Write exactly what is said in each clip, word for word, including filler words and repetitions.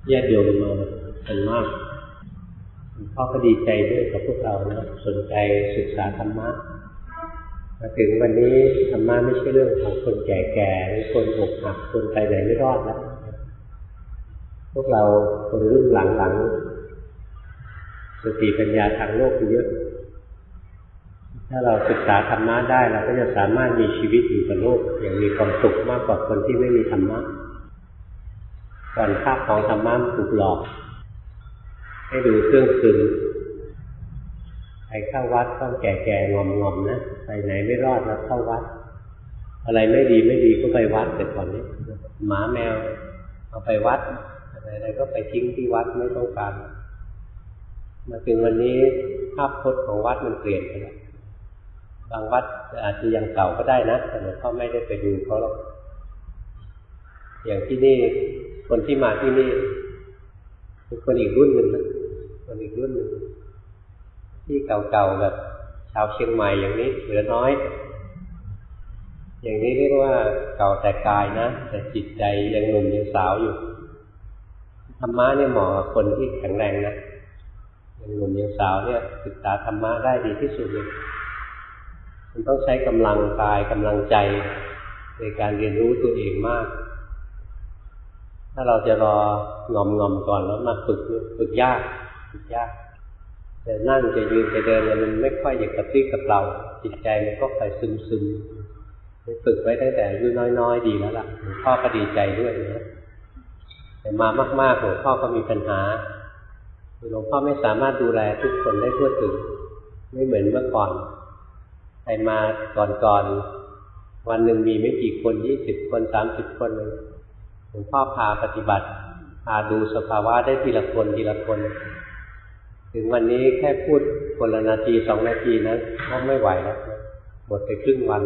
ญาติโยมมากันมากพ่อก็ดีใจด้วยกับพวกเรานะสนใจศึกษาธรรมะมาถึงวันนี้ธรรมะไม่ใช่เรื่องของคนแก่ๆหรือคนอกหักคนไปไหนไม่รอดแล้วพวกเราคนรุ่นหลังๆสติปัญญาทางโลกเยอะถ้าเราศึกษาธรรมะได้เราก็จะสามารถมีชีวิตอยู่กับโลกอย่างมีความสุขมากกว่าคนที่ไม่มีธรรมะก่อนภาพของธรรมะถูกหลอกให้ดูเครื่องซึมใครเข้าวัดต้องแก่ๆงอมๆนะไปไหนไม่รอดแล้วเข้าวัดอะไรไม่ดีไม่ดีก็ไปวัดแต่ก่อนนี้หมาแมวเอาไปวัดอะไรๆก็ไปทิ้งที่วัดไม่ต้องการมาถึงวันนี้ภาพพจน์ของวัดมันเปลี่ยนไปแล้วบางวัดอาจจะยังเก่าก็ได้นะแต่หลวงพ่อไม่ได้ไปดูเขาหรอกอย่างที่นี่คนที่มาที่นี่เป็นคนอีกรุ่นหนึ่งนะคนอีกรุ่นหนึ่งที่เก่าๆแบบชาวเชียงใหม่อย่างนี้เหลือน้อยอย่างนี้เรียกว่าเก่าแต่กายนะแต่จิตใจยังหนุ่มยังสาวอยู่ธรรมะเนี่ยเหมาะกับคนที่แข็งแรงนะยังหนุ่มยังสาวเนี่ยศึกษาธรรมะได้ดีที่สุดเลยมันต้องใช้กำลังกายกำลังใจในการเรียนรู้ตัวเองมากถ้าเราจะรองอมงอมก่อนแล้วมาฝึกฝึกยากฝึกยากจะนั่งจะยืนจะเดินมันไม่ค่อยอยากกระปรี้กระเปร่าจิตใจมันก็ค่อยซึมซึมฝึกไว้ตั้งแต่อายุน้อยๆดีแล้วล่ะหลวงพ่อก็ดีใจด้วยนะแต่มามากๆหลวงพ่อก็มีปัญหาหลวงพ่อไม่สามารถดูแลทุกคนได้ทั่วถึงไม่เหมือนเมื่อก่อนใครมาก่อนๆวันหนึ่งมีไม่กี่คนยี่สิบคนสามสิบคนเลยหลวงพ่อพาปฏิบัติพาดูสภาวะได้ทีละคนทีละคนถึงวันนี้แค่พูดคนละนาทีสองนาทีนะก็ไม่ไหวแล้วหมดไปครึ่งวัน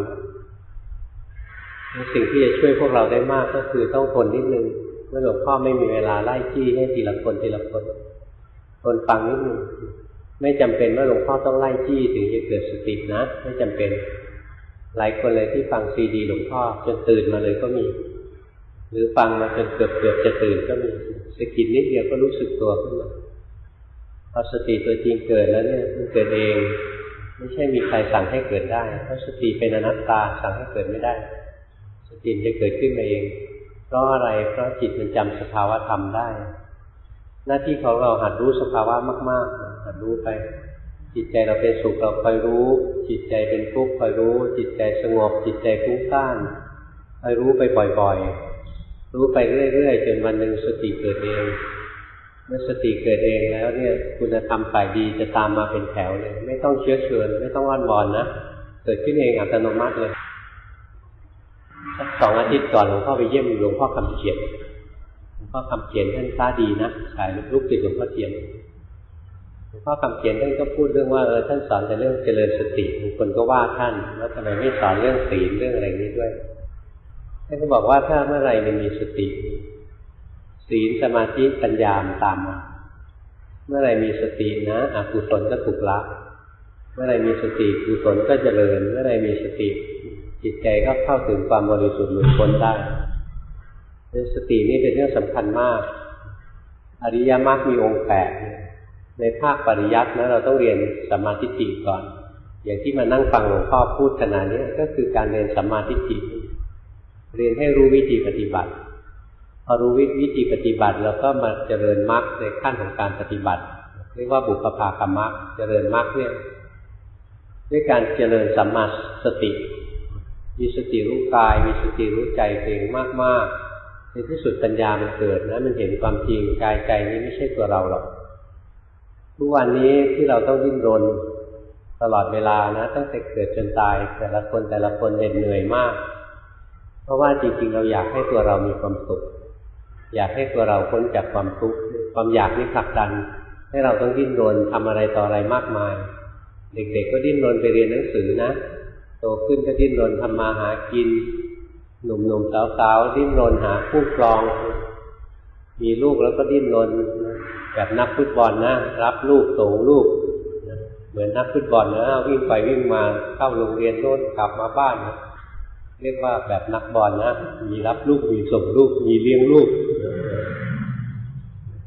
สิ่งที่จะช่วยพวกเราได้มากก็คือต้องทนนิดนึงเมื่อหลวงพ่อไม่มีเวลาไล่จี้ให้ทีละคนทีละคนทนฟังนิดนึงไม่จำเป็นว่าหลวงพ่อต้องไล่จี้ถึงจะเกิดสตินะไม่จำเป็นหลายคนเลยที่ฟังซีดีหลวงพ่อจนตื่นมาเลยก็มีหรือฟังมาจนเกือบเกือบจะตื่นก็มีสกิดนิดเดียวก็รู้สึกตัวขึ้นมาพอสติตัวจริงเกิดแล้วเนี่ยมันเกิดเองไม่ใช่มีใครสั่งให้เกิดได้เพราะสติเป็นอนัตตาสั่งให้เกิดไม่ได้สติจะเกิดขึ้นมาเองเพราะอะไรเพราะจิตมันจำสภาวะธรรมได้หน้าที่ของเราหัดรู้สภาวะมากๆหัดรู้ไปจิตใจเราเป็นสุขเราคอยรู้จิตใจเป็นทุกข์คอยรู้จิตใจสงบจิตใจฟุ้งซ่านคอยรู้ไปบ่อยๆรู้ไปเรื่อยๆจนวันหนึ่งสติเกิดเองเมื่อสติเกิดเองแล้วเนี่ยคุณธรรมฝ่ายดีจะตามมาเป็นแถวเลยไม่ต้องเชื้อเชิญไม่ต้องอ้อนวอนนะเกิดขึ้นเองอัตโนมัติเลยสักสองอาทิตย์ก่อนหลวงพ่อไปเยี่ยมหลวงพ่อคำเขียนหลวงพ่อคำเขียนท่านตาดีนะสายลูกศิษย์หลวงพ่อเทียนหลวงพ่อคำเขียนท่านก็พูดเรื่องว่าเออท่านสอนแต่เรื่องเจริญสติบางคนก็ว่าท่านแล้วทำไมไม่สอนเรื่องศีลเรื่องอะไรนี้ด้วยท่านก็บอกว่าถ้าเมื่อไรมันมีสติศีลสมาธิปัญญาตามมาเมื่อไรมีสตินะอกุศลก็ถูกละเมื่อไรมีสติกุศลก็เจริญเมื่อไรมีสติจิตใจก็เข้าถึงความบริสุทธิ์หลุดพ้นได้สตินี่เป็นเรื่องสำคัญมากอริยมรรคมีองค์แปดในภาคปริยัตินะเราต้องเรียนสัมมาทิฏฐิก่อนอย่างที่มานั่งฟังหลวงพ่อพูดขณะนี้ก็คือการเรียนสัมมาทิฏฐิเรียนให้รู้วิธีปฏิบัติพอรู้วิธีปฏิบัติแล้วก็มาเจริญมรรคในขั้นของการปฏิบัติเรียกว่าบุพภาคมรรคเจริญมรรคเนี่ยด้วยการเจริญสัมมาสติมีสติรู้กายมีสติรู้ใจเองมากๆในที่สุดปัญญามันเกิดนะมันเห็นความจริงกายใจนี้ไม่ใช่ตัวเราหรอกทุกวันนี้ที่เราต้องดิ้นรนตลอดเวลานะตั้งแต่เกิดจนตายแต่ละคนแต่ละคนเหน็ดเหนื่อยมากเพราะว่าจริงๆเราอยากให้ตัวเรามีความสุขอยากให้ตัวเราพ้นจากความทุกข์ความอยากนี้ผลักดันให้เราต้องดิ้นรนทำอะไรต่ออะไรมากมายเด็กๆก็ดิ้นรนไปเรียนหนังสือนะโตขึ้นก็ดิ้นรนทำมาหากินหนุ่มๆสาวๆดิ้นรนหาคู่ครองมีลูกแล้วก็ดิ้นรนแบบนักฟุตบอลนะรับลูกส่งลูกเหมือนนักฟุตบอลนะวิ่งไปวิ่งมาเข้าโรงเรียนโน่นกลับมาบ้านเรียกว่าแบบนักบอลนะมีรับลูกมีส่งลูกมีเลี้ยงลูก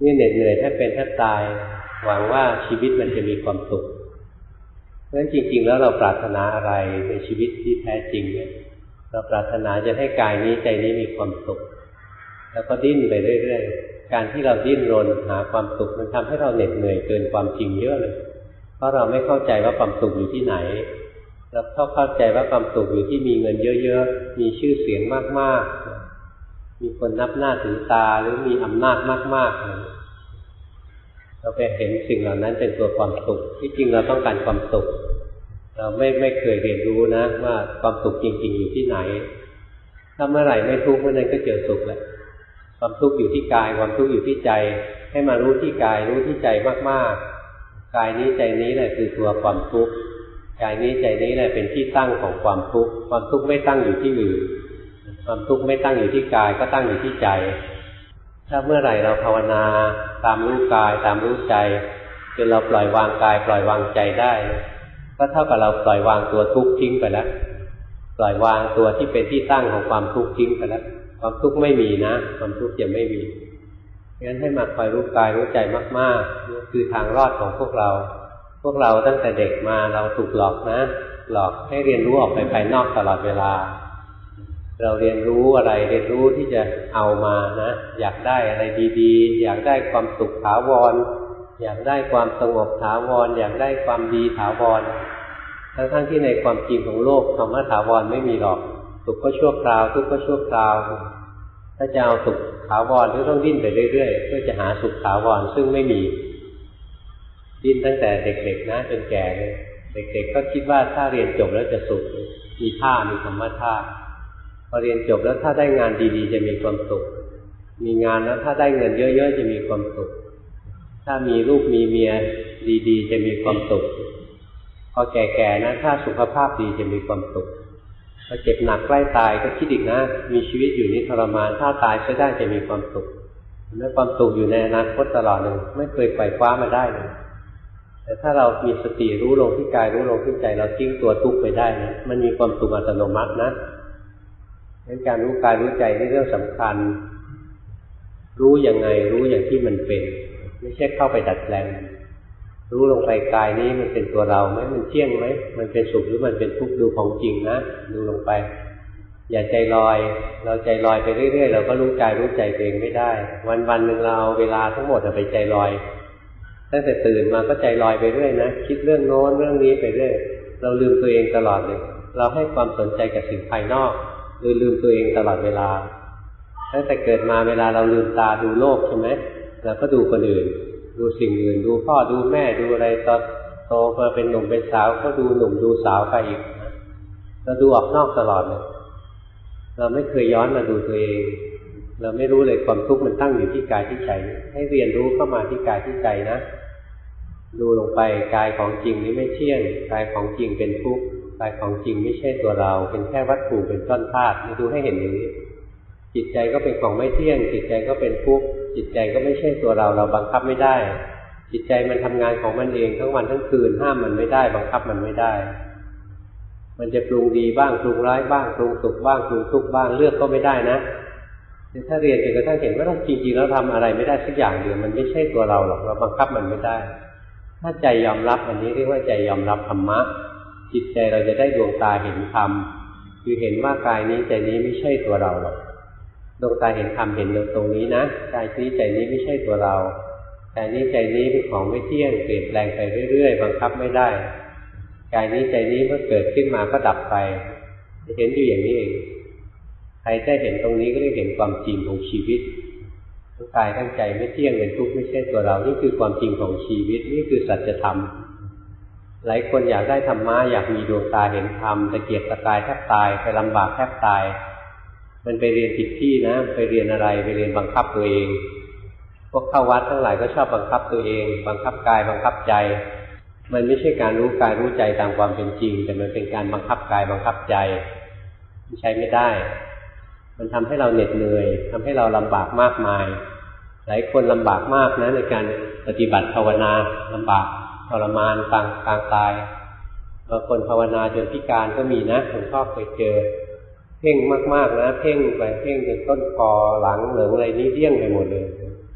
นี่เหน็ดเหนื่อยแทบเป็นแทบตายหวังว่าชีวิตมันจะมีความสุขเพราะฉะนั้นจริงๆแล้วเราปรารถนาอะไรในชีวิตที่แท้จริงเนี่ยเราปรารถนาจะให้กายนี้ใจนี้มีความสุขแล้วก็ดิ้นไปเรื่อยๆการที่เราดิ้นรนหาความสุขมันทำให้เราเหน็ดเหนื่อยเกินความจริงเยอะเลยเพราะเราไม่เข้าใจว่าความสุขอยู่ที่ไหนเราเข้าใจว่าความสุขอยู่ที่มีเงินเยอะๆมีชื่อเสียงมากๆมีคนนับหน้าถือตาหรือมีอำนาจมากๆเราไปเห็นสิ่งเหล่านั้นเป็นตัวความสุขที่จริงเราต้องการความสุขเราไม่ไม่เคยเรียนรู้นะว่าความสุขจริงๆอยู่ที่ไหนถ้าเมื่อไหร่ไม่ทุกข์เมื่อนั้นก็เจอสุขแล้วความทุกข์อยู่ที่กายความทุกข์อยู่ที่ใจให้มารู้ที่กายรู้ที่ใจมากๆกายนี้ใจนี้แหละคือตัวความทุกข์กายนี้ใจนี้แหละเป็นที่ตั้งของความทุกข์ความทุกข์ไม่ตั้งอยู่ที่อื่นความทุกข์ไม่ตั้งอยู่ที่กายก็ตั้งอยู่ที่ใจถ้าเมื่อไหร่เราภาวนาตามรู้กายตามรู้ใจจนเราปล่อยวางกายปล่อยวางใจได้ก็เท่ากับเราปล่อยวางตัวทุกข์ทิ้งไปแล้วปล่อยวางตัวที่เป็นที่ตั้งของความทุกข์ทิ้งไปแล้วความทุกข์ไม่มีนะความทุกข์จะไม่มีงั้นให้มาคอยรู้กายรู้ใจมากๆนี่คือทางรอดของพวกเราพวกเราตั้งแต่เด็กมาเราถูกหลอกนะหลอกให้เรียนรู้ออกไปภายนอกตลอดเวลาเราเรียนรู้อะไรเรียนรู้ที่จะเอามานะอยากได้อะไรดีๆอยากได้ความสุขถาวรอยากได้ความสงบถาวรอยากได้ความดีถาวรทั้งๆที่ในความจริงของโลกคำว่าถาวรไม่มีหรอกสุขก็ชั่วคราวทุกข์ก็ชั่วคราวถ้าจะเอาสุขถาวรก็ต้องดิ้นไปเรื่อยๆเพื่อจะหาสุขถาวรซึ่งไม่มีดิ้นตั้งแต่เด็กๆนะจนแก่เลยเด็กๆก็คิดว่าถ้าเรียนจบแล้วจะสุขมีท่ามีคำว่าท่าพอเรียนจบแล้วถ้าได้งานดีๆจะมีความสุขมีงานแล้วถ้าได้เงินเยอะๆจะมีความสุขถ้ามีลูกมีเมียดีๆจะมีความสุขพอแก่ๆนะถ้าสุขภาพดีจะมีความสุขพอเจ็บหนักใกล้ตายก็คิดอีกนะมีชีวิตอยู่นี่ทรมานถ้าตายจะได้จะมีความสุขเมื่อความสุขอยู่ในอนาคตตลอดเลยไม่เคยไขว่คว้ามาได้เลยแต่ถ้าเรามีสติรู้ลงที่กายรู้ลงที่ใจเราทิ้งตัวทุกข์ไปได้นะมันมีความสุขอัตโนมัตินะงั้นการรู้กายรู้ใจนี่เรื่องสำคัญรู้ยังไงรู้อย่างที่มันเป็นไม่ใช่เข้าไปดัดแปลงรู้ลงไปกายนี้มันเป็นตัวเราไหมมันเที่ยงไหมมันเป็นสุขหรือมันเป็นทุกข์ดูของจริงนะดูลงไปอย่าใจลอยเราใจลอยไปเรื่อยๆเราก็รู้กายรู้ใจตัวเองไม่ได้วันๆหนึ่งเราเวลาทั้งหมดไปใจลอยตั้งแต่ตื่นมาก็ใจลอยไปเรื่อยนะคิดเรื่องโน้นเรื่องนี้ไปเรื่อยเราลืมตัวเองตลอดเลยเราให้ความสนใจกับสิ่งภายนอกหรือลืมตัวเองตลอดเวลาตั้งแต่เกิดมาเวลาเราลืมตาดูโลกใช่ไหมเราก็ดูคนอื่นดูสิ่งอื่นดูพ่อดูแม่ดูอะไรตอนโตมาเป็นหนุ่มเป็นสาวก็ดูหนุ่มดูสาวไปอีกเราดูออกนอกตลอดเลยเราไม่เคยย้อนมาดูตัวเองเราไม่รู้เลยความทุกข์มันตั้งอยู่ที่กายที่ใจให้เรียนรู้เข้ามาที่กายที่ใจนะดูลงไปกายของจริงนี้ไม่เที่ยงกายของจริงเป็นทุกข์กายของจริงไม่ใช่ตัวเราเป็นแค่วัตถุเป็นก้อนธาตุนี่ดูให้เห็นอย่างนี้จิตใจก็เป็นของไม่เที่ยงจิตใจก็เป็นทุกข์จิตใจก็ไม่ใช่ตัวเราเราบังคับไม่ได้จิตใจมันทำงานของมันเองทั้งวันทั้งคืนห้ามมันไม่ได้บังคับมันไม่ได้มันจะปรุงดีบ้างปรุงร้ายบ้างปรุงสุขบ้างปรุงทุกข์บ้างเลือกก็ไม่ได้นะถ้าเรียนจนกระทั่งเห็นว่าเราจริงๆแล้วทำอะไรไม่ได้สักอย่างเดียวมันไม่ใช่ตัวเราหรอกเราบังคับมันไม่ได้ถ้าใจยอมรับอันนี้เรียกว่าใจยอมรับธรรมะจิตใจเราจะได้ดวงตาเห็นธรรมคือเห็นว่ากายนี้ใจนี้ไม่ใช่ตัวเราหรอกดวงตาเห็นธรรมเห็นตรงนี้นะกายนี้ใจนี้ไม่ใช่ตัวเรากายนี้ใจนี้เป็นของไม่เที่ยงเปลี่ยนแปลงไปเรื่อยๆบังคับไม่ได้กายนี้ใจนี้เมื่อเกิดขึ้นมาก็ดับไปจะเห็นอยู่อย่างนี้เองใครได้เห็นตรงนี้ก็ได้เห็นความจริงของชีวิตทั้งกายทั้งใจไม่เที่ยงเป็นทุกข์ไม่ใช่ตัวเรานี่คือความจริงของชีวิตนี่คือสัจธรรมหลายคนอยากได้ธรรมะอยากมีดวงตาเห็นธรรมตะเกียกตะกายแทบตายไปลำบากแทบตายมันไปเรียนผิดที่นะไปเรียนอะไรไปเรียนบังคับตัวเองพวกเข้าวัดทั้งหลายก็ชอบบังคับตัวเองบังคับกายบังคับใจมันไม่ใช่การรู้กายรู้ใจตามความเป็นจริงแต่มันเป็นการบังคับกายบังคับใจใช้ไม่ได้มันทำให้เราเหน็ดเหนื่อยทำให้เราลำบากมากมายหลายคนลำบากมากนะในการปฏิบัติภาวนาลำบากทรมานปางกลางตายบางคนภาวนาจนพิการก็มีนะผมชอบเคยเจอเพ่งมากๆนะเพ่งไปเพ่งจนต้นคอหลังเหลืองอะไรนี่เดี้ยงไปหมดเลย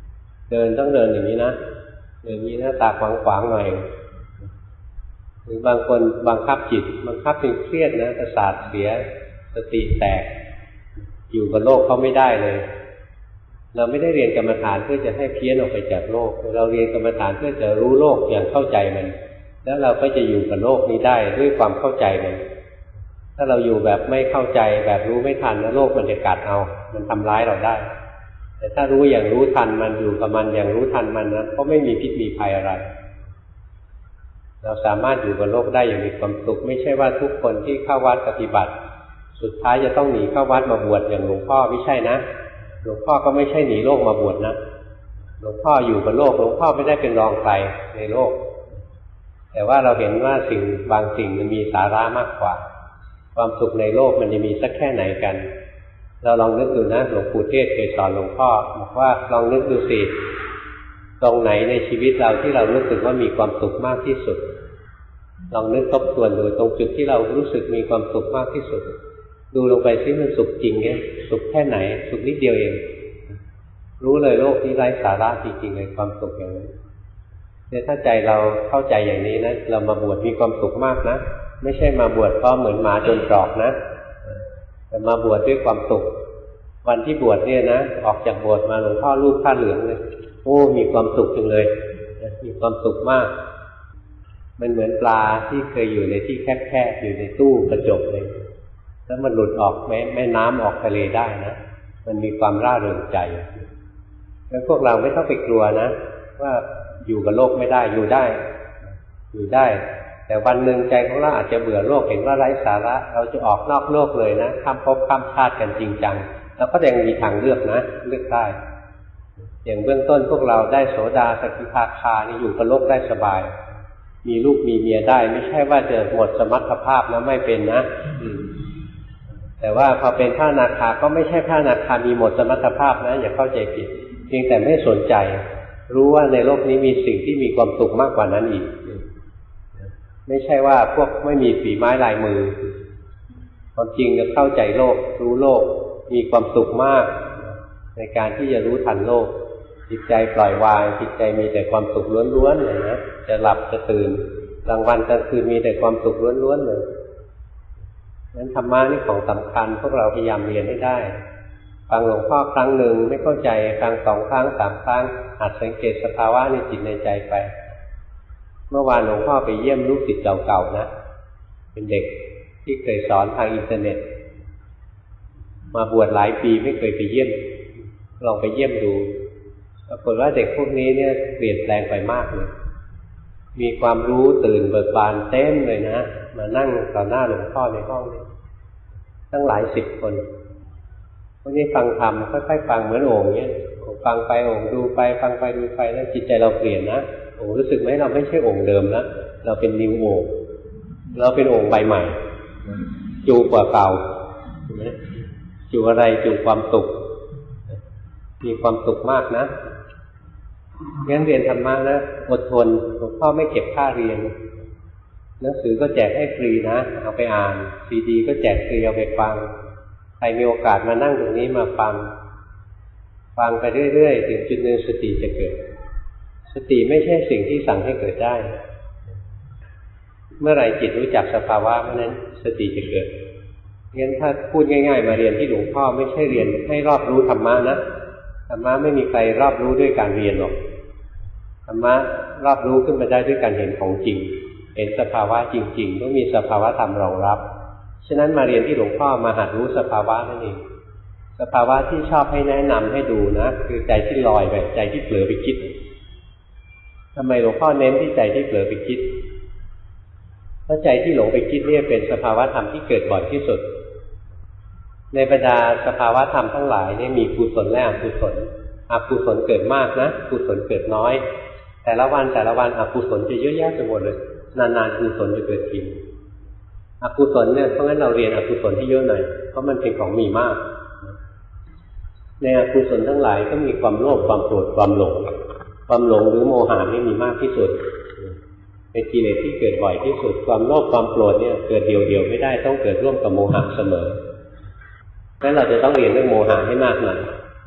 เดินต้องเดินอย่างนี้นะเดินอย่างนี้หน้าตาขวางๆหน่อยหรือบางคนบังคับจิตบังคับจนเครียดนะประสาทเสียสติแตกอยู่กับโลกเขาไม่ได้เลยเราไม่ได้เรียนกรรมฐานเพื่อจะให้เพี้ยนออกไปจากโลกเราเรียนกรรมฐานเพื่อจะรู้โลกอย่างเข้าใจมันแล้วเราก็จะอยู่กับโลกนี้ได้ด้วยความเข้าใจมันถ้าเราอยู่แบบไม่เข้าใจแบบรู้ไม่ทันแล้วโลกมันจะกัดเอามันทำร้ายเราได้แต่ถ้ารู้อย่างรู้ทันมันอยู่กับมันอย่างรู้ทันมันนะก็ไม่มีพิษมีภัยอะไรเราสามารถอยู่กับโลกได้อย่างมีความสุขไม่ใช่ว่าทุกคนที่เข้าวัดปฏิบัติสุดท้ายจะต้องหนีเข้าวัดมาบวชอย่างหลวงพ่อไม่ใช่นะหลวงพ่อก็ไม่ใช่หนีโลกมาบวชนะหลวงพ่ออยู่กับโลกหลวงพ่อไม่ได้เป็นรองใครในโลกแต่ว่าเราเห็นว่าสิ่งบางสิ่งมันมีสาระมากกว่าความสุขในโลกมันจะมีสักแค่ไหนกันเราลองนึกดูนะหลวงปู่เทศเคยสอนหลวงพ่อบอกว่าลองนึกดูสิตรงไหนในชีวิตเราที่เรารู้สึกว่ามีความสุขมากที่สุดลองนึกทบทวนดูตรงจุดที่เรารู้สึกมีความสุขมากที่สุดดูลงไปซิมันสุขจริงไงสุขแค่ไหนสุขนิดเดียวเองรู้เลยโลกนี้ไร้สาระจริงๆเลยความสุขอย่างนี้เนี่ยถ้าใจเราเข้าใจอย่างนี้นะเรามาบวชมีความสุขมากนะไม่ใช่มาบวชเพราะเหมือนหมาโดนตรอกนะแต่มาบวชด้วยความสุขวันที่บวชเนี่ยนะออกจากโบสถ์มาหลวงพ่อรูปผ้าเหลืองเลยโอ้มีความสุขจังเลยมีความสุขมากมันเหมือนปลาที่เคยอยู่ในที่แคบๆอยู่ในตู้กระจกเลยแล้วมันหลุดออกแม่แม่น้ำออกทะเลได้นะมันมีความร่าเริงใจแล้วพวกเราไม่ต้องไปกลัวนะว่าอยู่กับโลกไม่ได้อยู่ได้อยู่ได้แต่วันหนึ่งใจของเราอาจจะเบื่อโลกเห็นว่าไร้สาระเราจะออกนอกโลกเลยนะข้ามภพข้ามชาติกันจริงจังแล้วก็ยังมีทางเลือกนะเลือกได้อย่างเบื้องต้นพวกเราได้โสดาสกิทาคานี่อยู่กับโลกได้สบายมีลูกมีเมียได้ไม่ใช่ว่าจะหมดสมรรถภาพนะไม่เป็นนะแต่ว่าพอเป็นพระอนาคาก็ไม่ใช่พระอนาคามีหมดสมรรถภาพนะอย่าเข้าใจผิดเพียงแต่ไม่สนใจรู้ว่าในโลกนี้มีสิ่งที่มีความสุขมากกว่านั้นอีกไม่ใช่ว่าพวกไม่มีฝีไม้ลายมือความจริงจะเข้าใจโลกรู้โลกมีความสุขมากในการที่จะรู้ทันโลกจิตใจปล่อยวางจิตใจมีแต่ความสุขล้วนๆเลยนะจะหลับจะตื่นกลางวันกลางคืนมีแต่ความสุขล้วนๆเลยนั้นธรรมะนี่ของสำคัญพวกเราพยายามเรียนให้ได้ฟังหลวงพ่อครั้งหนึ่งไม่เข้าใจฟังสองครั้งสามครั้งหัดสังเกตสภาวะในจิตในใจไปเมื่อวานหลวงพ่อไปเยี่ยมลูกศิษย์เก่าๆนะเป็นเด็กที่เคยสอนทางอินเทอร์เน็ตมาบวชหลายปีไม่เคยไปเยี่ยมลองไปเยี่ยมดูปรากฏว่าเด็กพวกนี้เนี่ยเปลี่ยนแปลงไปมากเลยมีความรู้ตื่นเบิกบานเต็มเลยนะมานั่งต่อหน้าหลวงพ่อในห้องนี้ตั้งหลายสิบคนพวกนี้ฟังธรรมค่อยๆฟังเหมือนโอ่งเนี้ยฟังไปโอ่งดูไปฟังไปดูไปแล้วจิตใจเราเปลี่ยนนะโอ้รู้สึกไหมเราไม่ใช่โอ่งเดิมแล้วเราเป็นนิวโอ่งเราเป็นโอ่งใบใหม่จูกว่าเก่าจูอะไรจูความสุขมีความสุขมากนะงั้นเรียนธรรมะนะอดทนหลวงพ่อไม่เก็บค่าเรียนหนังสือก็แจกให้ฟรีนะเอาไปอ่านซีดีก็แจกฟรีเอาไปฟังใครมีโอกาสมานั่งตรงนี้มาฟังฟังไปเรื่อยๆถึงจุดหนึ่งสติจะเกิดสติไม่ใช่สิ่งที่สั่งให้เกิดได้เมื่อไหร่จิตรู้จักสภาวะเมื่อนั้นสติจะเกิดงั้นถ้าพูดง่ายๆมาเรียนที่หลวงพ่อไม่ใช่เรียนให้รอบรู้ธรรมะนะธรรมะไม่มีใครรอบรู้ด้วยการเรียนหรอกธรรมะรอบรู้ขึ้นมาได้ด้วยการเห็นของจริงเห็นสภาวะจริงๆต้องมีสภาวะธรรมรองรับฉะนั้นมาเรียนที่หลวงพ่อมาหัดรู้สภาวะนั่นเองสภาวะที่ชอบให้แนะนำให้ดูนะคือใจที่ลอยไปใจที่เผลอไปคิดทำไมหลวงพ่อเน้นที่ใจที่เผลอไปคิดเพราะใจที่หลงไปคิดเนี่ยเป็นสภาวะธรรมที่เกิดบ่อยที่สุดในบรรดาสภาวะธรรมทั้งหลายเนี่ยมีกุศลและอกุศลอกุศลเกิดมากนะกุศลเกิดน้อยแต่ละวันแต่ละวันอกุศลจะเยอะแยะไปหมดเลยนานๆกุศลจะเกิดจริงอกุศลเนี่ยเพราะงั้นเราเรียนอกุศลที่เยอะหน่อยเพราะมันเป็นของมีมากในอกุศลทั้งหลายก็มีความโลภความโกรธความหลงความหลงหรือโมหะนี่มีมากที่สุดเป็นกิเลสที่เกิดบ่อยที่สุดความโลภความโกรธเนี่ยเกิดเดียวๆไม่ได้ต้องเกิดร่วมกับโมหะเสมองั้นเราจะต้องเรียนเรื่องโมหะให้มากหน่อยโ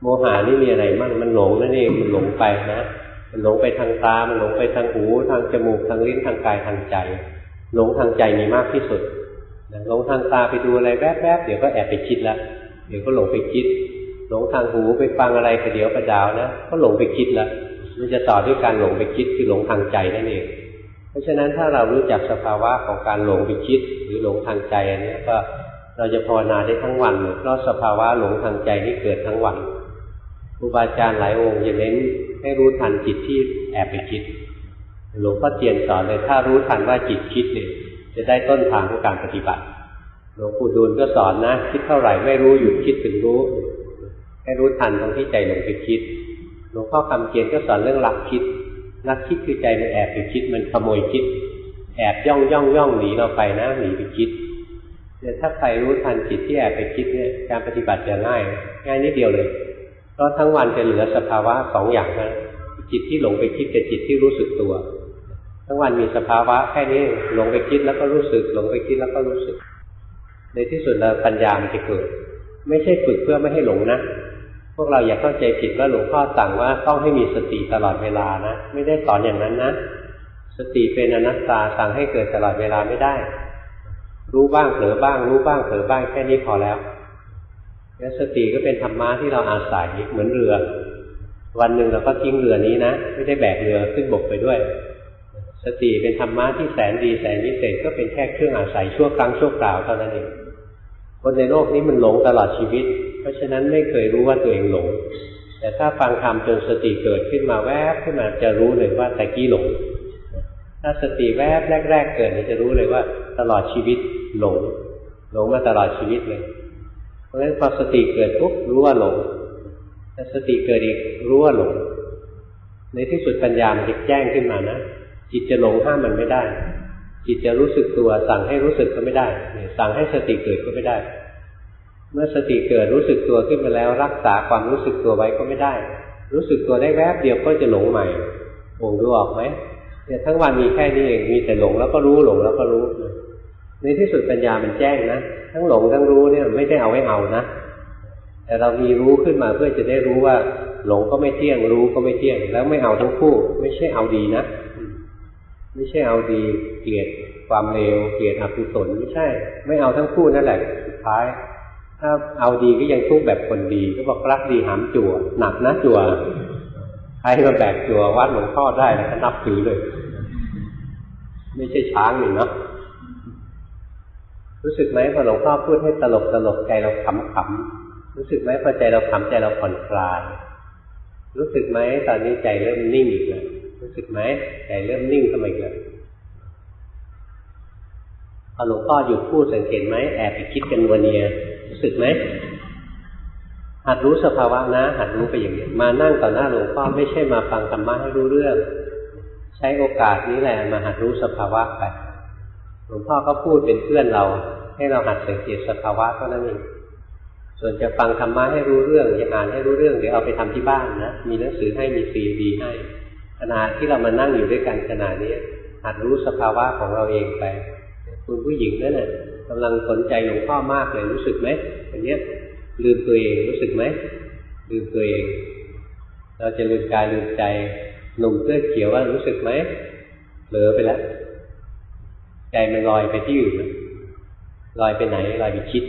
โมหะนี่มีอะไรมั่งมันหลงนั่นเองมันหลงไปนะมันหลงไปทางตามันหลงไปทางหูทางจมูกทางลิ้นทางกายทางใจหลงทางใจมีมากที่สุดหลงทางตาไปดูอะไรแวบๆเดี๋ยวก็แอบไปคิดละเดี๋ยวก็หลงไปคิดหลงทางหูไปฟังอะไรประเดี๋ยวประดาวนะก็หลงไปคิดละมันจะต่อด้วยการหลงไปคิดคือหลงทางใจนั่นเองเพราะฉะนั้นถ้าเรารู้จักสภาวะของการหลงไปคิดหรือหลงทางใจอันนี้ก็เราจะภาวนาได้ทั้งวันเพราะสภาวะหลงทางใจนี่เกิดทั้งวันครูบาอาจารย์หลายองค์จะเน้นให้รู้ทันจิตที่แอบไปคิดหลวงพ่อเทียนสอนเลยถ้ารู้ทันว่าจิตคิดเนี่ยจะได้ต้นทางของการปฏิบัติหลวงปู่ดูลก็สอนนะคิดเท่าไหร่ไม่รู้หยุดคิดเป็นรู้ให้รู้ทันตรงที่ใจหลงไปคิดหลวงพ่อคำเขียนก็สอนเรื่องลักคิดลักคิดคือใจมันแอบไปคิดมันขโมยคิดแอบย่องย่องย่องหนีเราไปนะหนีไปคิดเนี่ยถ้าใครรู้ทันจิตที่แอบไปคิดเนี่ยการปฏิบัติจะง่ายง่ายนิดเดียวเลยเพราะทั้งวันจะเหลือสภาวะสองอย่างนะจิตที่หลงไปคิดกับจิตที่รู้สึกตัวทั้งวันมีสภาวะแค่นี้หลงไปคิดแล้วก็รู้สึกหลงไปคิดแล้วก็รู้สึกในที่สุดแล้วปัญญามันจะเกิดไม่ใช่ฝึกเพื่อไม่ให้หลงนะพวกเราอย่าเข้าใจผิดว่าหลวงพ่อสั่งว่าต้องให้มีสติตลอดเวลานะไม่ได้สอนอย่างนั้นนะสติเป็นอนัตตาสั่งให้เกิดตลอดเวลาไม่ได้รู้บ้างเผลอบ้างรู้บ้างเผลอบ้างแค่นี้พอแล้วแล้วสติก็เป็นธรรมะที่เราอาศัยเหมือนเรือวันหนึ่งเราก็ทิ้งเรือนี้นะไม่ได้แบกเรือขึ้นบกไปด้วยสติเป็นธรรมะที่แสนดีแสนวิเศษก็เป็นแค่เครื่องอาศัยชั่วครั้งชั่วคราวเท่านั้นเองคนในโลกนี้มันหลงตลอดชีวิตเพราะฉะนั้นไม่เคยรู้ว่าตัวเองหลงแต่ถ้าฟังธรรมจนสติเกิดขึ้นมาแวบขึ้นมาจะรู้เลยว่าแต่กี้หลงถ้าสติแวบแรกๆเกิดจะรู้เลยว่าตลอดชีวิตหลงหลงมาตลอดชีวิตเลยเพราะฉะนั้นพอสติเกิดปุ๊บรู้ว่าหลงถ้าสติเกิดอีกรู้ว่าหลงในที่สุดปัญญามันจะแจ้งขึ้นมานะจิตจะหลงห้ามมันไม่ได้จิตจะรู้สึกตัวสั่งให้รู้สึกก็ไม่ได้สั่งให้สติเกิดก็ไม่ได้เมื่อสติเกิดรู้สึกตัวขึ้นมาแล้วรักษาความรู้สึกตัวไว้ก็ไม่ได้รู้สึกตัวได้แวบเดียวก็จะหลงใหม่โง่ดูออกไหมเนี่ยทั้งวันมีแค่นี้เองมีแต่หลงแล้วก็รู้หลงแล้วก็รู้ในที่สุดปัญญามันแจ้งนะทั้งหลงทั้งรู้เนี่ยไม่ได้เอาไว้เอานะแต่เรามีรู้ขึ้นมาเพื่อจะได้รู้ว่าหลงก็ไม่เที่ยงรู้ก็ไม่เที่ยงแล้วไม่เอาทั้งคู่ไม่ใช่เอาดีนะไม่ใช่เอาดีเกลียดความเลวเกลียดอกุศลไม่ใช่ไม่เอาทั้งคู่นั่นแหละสุดท้ายถ้าเอาดีก็ยังทุกข์แบบคนดีก็บอกรักดีหามจั่วหนักนะจั่วใครมาแบกจั่ววัดหลวงพ่อได้แล้วก็นับถือเลยไม่ใช่ช้างนี่เนาะรู้สึกไหมพอหลวงพ่อพูดให้ตลกตลกใจเราขำขำรู้สึกไหมพอใจเราขำใจเราผ่อนคลายรู้สึกไหมตอนนี้ใจเริ่มนิ่งอีกแล้วรู้สึกไหมใจเริ่มนิ่งขึ้นมาอีกแล้วพอหลวงพ่อหยุดพูดสังเกตไหมแอบไปคิดกันวันเนียรู้สึกไหมหัดรู้สภาวะนะหัดรู้ไปอย่างนี้มานั่งต่อหน้าหลวงพ่อไม่ใช่มาฟังธรรมะให้รู้เรื่องใช้โอกาสนี้แหละมาหัดรู้สภาวะไปหลวงพ่อก็พูดเป็นเพื่อนเราให้เราหัดสังเกตสภาวะเท่านั้นเองส่วนจะฟังธรรมะให้รู้เรื่องจะอ่านให้รู้เรื่องเดี๋ยวเอาไปทำที่บ้านนะมีหนังสือให้มีซีดีให้ขณะที่เรามานั่งอยู่ด้วยกันขณะนี้หัดรู้สภาวะของเราเองไปคุณผู้หญิงนั่นน่ะกำลังสนใจหลวงพ่อมากเลยรู้สึกไหมอันนี้ลืมตัวเองรู้สึกไหมลืมตัวเองเราจะลืมกายลืมใจหนุ่มเสื้อเขียวว่ารู้สึกไหมเผลอไปแล้วใจมันลอยไปที่อื่นลอยไปไหนลอยไปคิด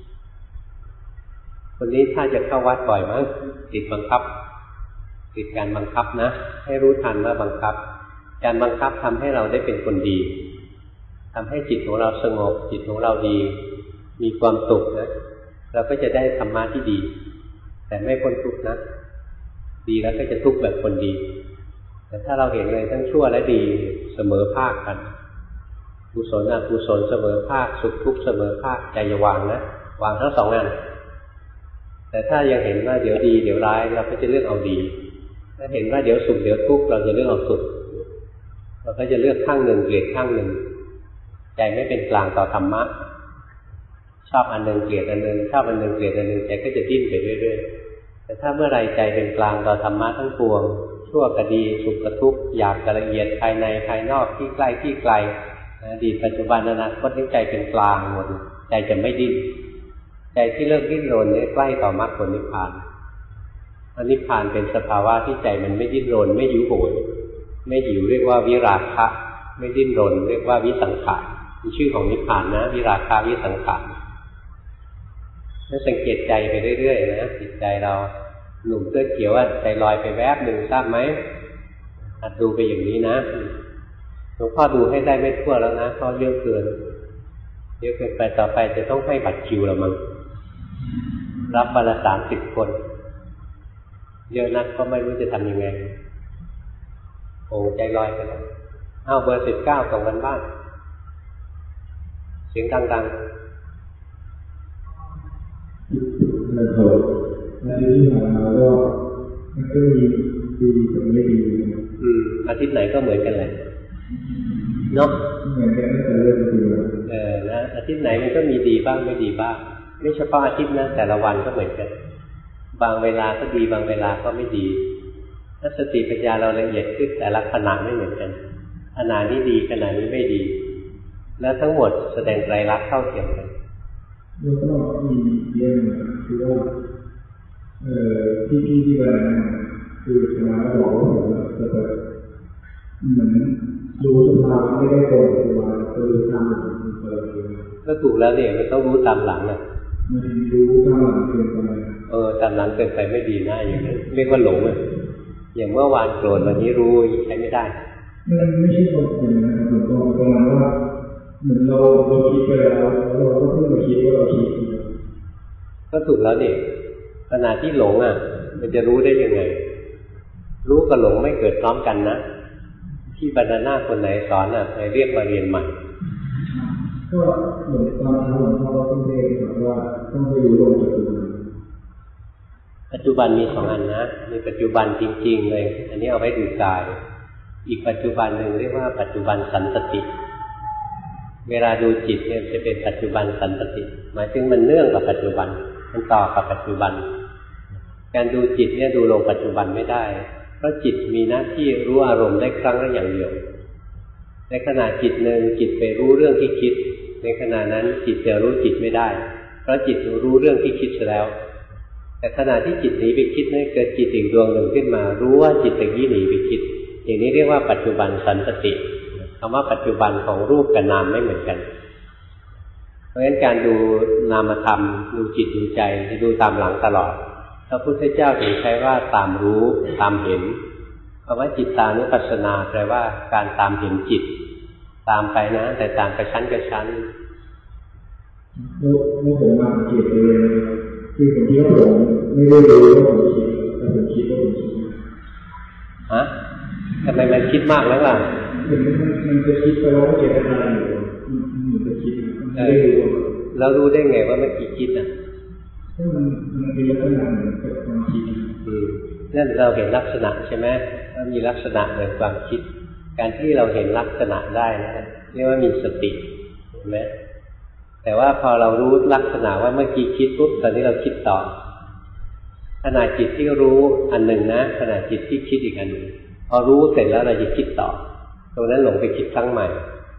คนนี้ถ้าจะเข้าวัดบ่อยมั้งติดบังคับติดการบังคับนะให้รู้ทันว่าบังคับการบังคับทำให้เราได้เป็นคนดีทำให้จิตของเราสงบจิตของเราดีมีความสุขนะเราก็จะได้ธรรมะที่ดีแต่ไม่พ้นทุกข์นะดีแล้วก็จะทุกข์แบบคนดีแต่ถ้าเราเห็นเลยทั้งชั่วและดีเสมอภาคกันกุศลอกุศลเสมอภาคสุขทุกข์เสมอภาคใจอย่าวางนะวางทั้งสองงานแต่ถ้ายังเห็นว่าเดี๋ยวดีเดี๋ยวร้ายเราก็จะเลือกเอาดีถ้าเห็นว่าเดี๋ยวสุขเดี๋ยวทุกข์เราจะเลือกเอาสุขเราก็จะเลือกข้างหนึ่งเกลียดข้างหนึ่งใจไม่เป็นกลางต่อธรรมะชอบอันหนึ่งเกลียดอันหนึ่งชอบอันหนึ่งเกลียดอันหนึ่งใจก็จะดิ้นไปเรื่อยๆแต่ถ้าเมื่อไรใจเป็นกลางต่อธรรมะทั้งปวงชั่วกับดีสุขกับทุกข์หยาบกับละเอียดภายในภายนอกที่ใกล้ที่ไกลอดีตปัจจุบันอนาคตนี้ใจเป็นกลางหมดใจจะไม่ดิ้นใจที่เลิกดิ้นรนนี้ใกล้ต่อมรรคผลนิพพานอนิพพานเป็นสภาวะที่ใจมันไม่ดิ้นรนไม่หิวโหยไม่หิวเรียกว่าวิราคะไม่ดิ้นรนเรียกว่าวิสังขารมีชื่อของนิพพานนะวิราคะวิสังขารถ้าสังเกตใจไปเรื่อยๆนะจิตใจเราหนุ่มเสื้อเขียวว่าใจลอยไปแวบหนึ่งทราบไหมหัดดูไปอย่างนี้นะหลวงพ่อดูให้ได้ไม่ทั่วแล้วนะเพราะเยอะเกินเยอะเกินไปต่อไปจะต้องให้บัตรคิวละมั้งรับวันละสามสิบคนเยอะนักก็ไม่รู้จะทำยังไงโอ้ใจลอยไปแล้วเอาเบอร์สิบเก้าส่งกันบ้านเสียงดังๆนะครับในที่ผ่านมาก็มันก็มีดีกับไม่ดีอืมอาทิตย์ไหนก็เหมือนกันแหละเนาะเหมือนกันตั้งแต่เริ่มดูเออนะอาทิตย์ไหนมันก็มีดีบ้างไม่ดีบ้างไม่เฉพาะอาทิตย์นะแต่ละวันก็เหมือนกันบางเวลาก็ดีบางเวลาก็ไม่ดีถ้าสติปัญญาเราละเอียดขึ้นแต่ละขณะไม่เหมือนกันขณะนี้ดีขณะนี้ไม่ดีแล้วทั้งหมดแสดงไตรลักษณ์เท่าเทียมกันแล้วก็มีเรื่องคือว่าเอ่อที่ที่ที่ว่าคือสมาธิบอกว่าจะแบบเหมือนดูสภาวะไม่ได้ตรงสภาวะคือทำหลังเปิดก็ถูกแล้วเนี่ยมันต้องรู้ตามหลังนะมันรู้ตามหลังเกินไปเออตามหลังเกินไปไม่ดีนะอย่างนี้เรียกว่าหลงอ่ะอย่างเมื่อวานโกรธวันนี้รู้ใช้ไม่ได้มันไม่ใช่ตรงกันนะครับหลวงพ่อประมาณว่าเหมือนเราเราคิดไปแล้วแล้วเราก็เพิ่งมาคิดว่าเราคิดก็ถูกแล้วนี่ขณะที่หลงอ่ะมันจะรู้ได้ยังไงรู้กับหลงไม่เกิดพร้อมกันนะที่บรรณาคนไหนสอนอ่ะไปเรียกมาเรียนใหม่ก็เหมือนตอนที่หลวงพ่อต้องเรียกบอกว่าต้องไปรู้ลงปัจจุบันปัจจุบันมีสองอันนะมีปัจจุบันจริงๆเลยอันนี้เอาไว้ดูกายอีกปัจจุบันหนึ่งเรียกว่าปัจจุบันสันตติเวลาดูจิตเนี่ยจะเป็นปัจจุบันสันตติหมายถึงมันเนื่องกับปัจจุบันมันต่อกับปัจจุบันการดูจิตเนี่ยดูลงปัจจุบันไม่ได้เพราะจิตมีหน้าที่รู้อารมณ์ได้ครั้งละอย่างเดียวในขณะจิตหนึ่งจิตไปรู้เรื่องที่คิดในขณะนั้นจิตจะรู้จิตไม่ได้เพราะจิตรู้เรื่องที่คิดแล้วแต่ขณะที่จิตหนีไปคิดนั้นเกิดจิตอีกดวงหนึ่งขึ้นมารู้ว่าจิตตะกี้หนีไปคิดอย่างนี้เรียกว่าปัจจุบันสันตติคำว่าปัจจุบันของรูปกับนามไม่เหมือนกันเพราะฉะนั้นการดูนามธรรมดูจิตดูใจจะดูตามหลังตลอดพระพุทธเจ้าถึงใช้ว่าตามรู้ตามเห็นคำว่าจิตตานุปัสสนาแปลว่าการตามเห็นจิตตามไปนะแต่ตามไปชั้นกับชั้นเมื่อผมมาสังเกตเลยคือผมคิดว่าผมไม่ได้รู้ว่าผมคิดแต่ผมคิดว่าผมคิดฮะทำไมมันคิดมากแล้วล่ะมันมันจะคิดไปว่าเจตนาอยู่มันจะคิดไม่ได้รู้แล้วรู้ได้ไงว่ามันกี่คิดอ่ะมันมันเป็นลักษณะเหมือนกับความคิดอืมนั่นเราเห็นลักษณะใช่ไหมว่ามีลักษณะเหมือนความคิดการที่เราเห็นลักษณะได้นะเรียกว่ามีสติเห็นไหมแต่ว่าพอเรารู้ลักษณะว่าเมื่อกี้คิดปุ๊บตอนนี้เราคิดต่อขณะจิตที่รู้อันหนึ่งนะขณะจิตที่คิดอีกอันหนึ่งพอรู้เสร็จแล้วเราจะคิดต่อตรงนั้นหลงไปคิดครั้งใหม่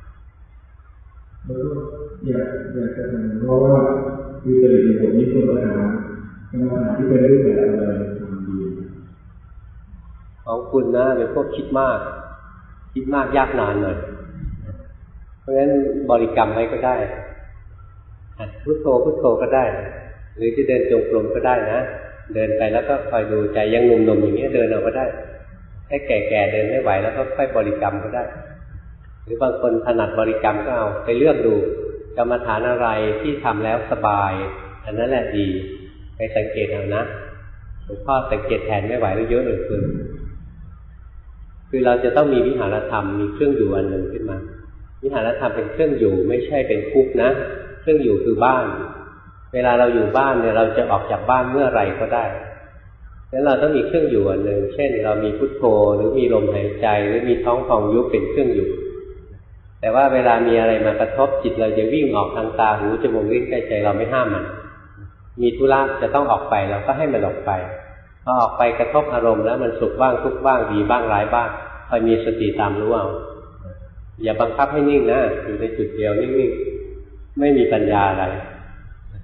อยากอยากจะถามเพราะว่าวิจารณ์ผมนี่เป็นปัญหาปัญหาที่เป็นรูปแบบอะไรทำดีของคุณนะเป็นพวกคิดมากคิดมากยากนานหน่อยเพราะฉะนั้นบริกรรมไว้ก็ได้พุทโธพุทโธก็ได้หรือจะเดินจงกรมก็ได้นะเดินไปแล้วก็คอยดูใจยังหนุ่มๆอย่างนี้เดินเอาก็ได้ให้แก่ๆเดินไม่ไหวแล้วก็ค่อยบริกรรมก็ได้หรือบางคนถนัดบริกรรมก็เอาไปเลือกดูกรรมฐานอะไรที่ทำแล้วสบายอันนั้นแหละดีไปสังเกตเอานะหลวงพ่อสังเกตแทนไม่ไหวแล้วเยอะเลยคือคือเราจะต้องมีวิหารธรรมมีเครื่องอยู่อันหนึ่งขึ้นมาวิหารธรรมเป็นเครื่องอยู่ไม่ใช่เป็นคุกนะเครื่องอยู่คือบ้านเวลาเราอยู่บ้านเนี่ยเราจะออกจากบ้านเมื่อไรก็ได้แล้วเราต้องมีเครื่องอยู่อันหนึ่งเช่นเรามีพุทโธหรือมีลมหายใจหรือมีท้องพองยุบเป็นเครื่องอยู่แต่ว่าเวลามีอะไรมากระทบจิตเราจะวิ่งออกทางตาหูจมูกลิ้นกายใจเราไม่ห้ามมันมีธุระจะต้องออกไปเราก็ให้มันออกไปพอออกไปกระทบอารมณ์แล้วมันสุขบ้างทุกข์บ้างดีบ้างร้ายบ้างคอยมีสติตามรู้เอาอย่าบังคับให้นิ่งนะอยู่ในจุดเดียวนิ่งๆไม่มีปัญญาอะไร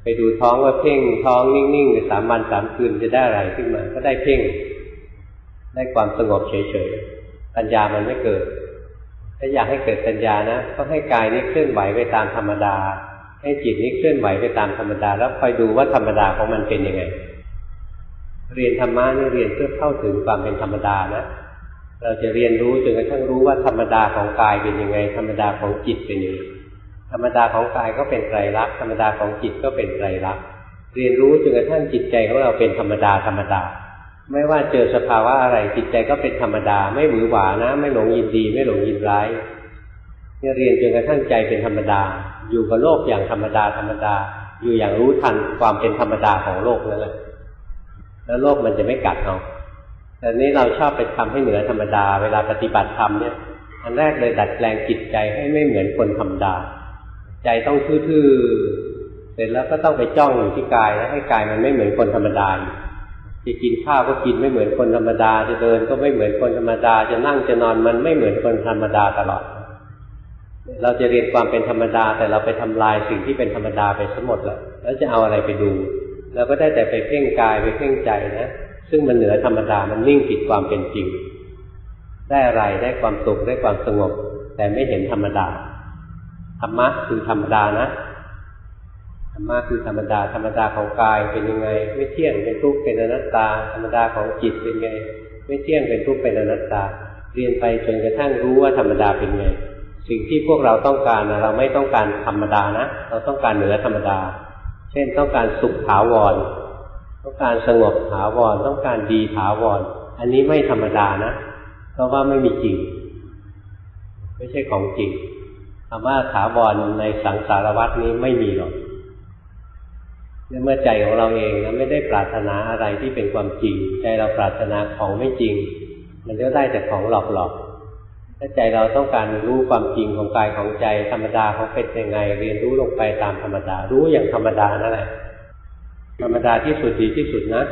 ไปดูท้องว่าเพ่งท้องนิ่งๆสามวันสามคืนจะได้อะไรขึ้นมาก็ได้เพ่งได้ความสงบเฉยๆปัญญามันไม่เกิดถ้าอยากให้เกิดปัญญานะก็ให้กายนี้เคลื่อนไหวไปตามธรรมดาให้จิตนี้เคลื่อนไหวไปตามธรรมดาแล้วคอยดูว่าธรรมดาของมันเป็นยังไงเรียนธรรมะนี่เรียนเพื่อเข้าถึงความเป็นธรรมดานะเราจะเรียนรู้จนกระทั่งรู้ว่าธรรมดาของกายเป็นยังไงธรรมดาของจิตเป็นยังไงธรรมดาของกายก็เป็นไตรลักษณ์ธรรมดาของจิตก็เป็นไตรลักษณ์เรียนรู้จนกระทั่งจิตใจของเราเป็นธรรมดาธรรมดาไม่ว่าเจอสภาวะอะไรจิตใจก็เป็นธรรมดาไม่หวือหวานะไม่หลงยินดีไม่หลงยินร้ายเนี่ยเรียนจนกระทั่งใจเป็นธรรมดาอยู่กับโลกอย่างธรรมดาธรรมดาอยู่อย่างรู้ทันความเป็นธรรมดาของโลกนั่นแหละแล้วโลกมันจะไม่กัดเอาแต่นี้เราชอบไปทำให้เหนือธรรมดาเวลาปฏิบัติธรรมเนี่ยอันแรกเลยดัดแปลงจิตใจให้ไม่เหมือนคนธรรมดาใจต้องทื่อๆเสร็จแล้วก็ต้องไปจ้องอยู่ที่กายแล้วให้กายมันไม่เหมือนคนธรรมดาจะกินข้าวก็กินไม่เหมือนคนธรรมดาจะเดินก็ไม่เหมือนคนธรรมดาจะนั่งจะนอนมันไม่เหมือนคนธรรมดาตลอดเราจะเรียนความเป็นธรรมดาแต่เราไปทำลายสิ่งที่เป็นธรรมดาไปซะหมดแล้วแล้วจะเอาอะไรไปดูเราก็ได้แต่ไปเพ่งกายไปเพ่งใจนะซึ่งมันเหนือธรรมดามันนิ่งผิดความเป็นจริงได้อะไรได้ความสุขได้ความสงบแต่ไม่เห็นธรรมดาธรรมะคือธรรมดานะธรรมะคือธรรมดาธรรมดาของกายเป็นยังไงไม่เที่ยงเป็นทุกข์เป็นอนัตตาธรรมดาของจิตเป็นไงไม่เที่ยงเป็นทุกข์เป็นอนัตตาเรียนไปจนกระทั่งรู้ว่าธรรมดาเป็นไงสิ่งที่พวกเราต้องการนะเราไม่ต้องการธรรมดานะเราต้องการเหนือธรรมดาเช่นต้องการสุขถาวรต้องการสงบถาวรต้องการดีถาวรอันนี้ไม่ธรรมดานะเพราะว่าไม่มีจริงไม่ใช่ของจริงคำว่าถาวรในสังสารวัฏนี้ไม่มีหรอกเมื่อใจของเราเองนะไม่ได้ปรารถนาอะไรที่เป็นความจริงใจเราปรารถนาของไม่จริงมันก็ได้แต่ของหลอกๆถ้าใจเราต้องการรู้ความจริงของกายของใจธรรมดาเขาเป็นยังไงเรียนรู้ลงไปตามธรรมดารู้อย่างธรรมดานั่นแหละธรรมดาที่สุดดีที่สุดนะ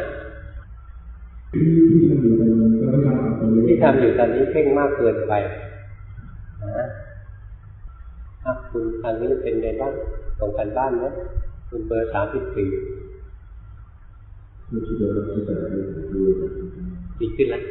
ที่ทำอยู่ตอนนี้เพ่งมากเกินไปนะถ้าคุณทางนี้เป็นไงบ้างตรงกันบ้านไหมคุณเบอร์สามสิบสี่ดีขึ้นแล้ว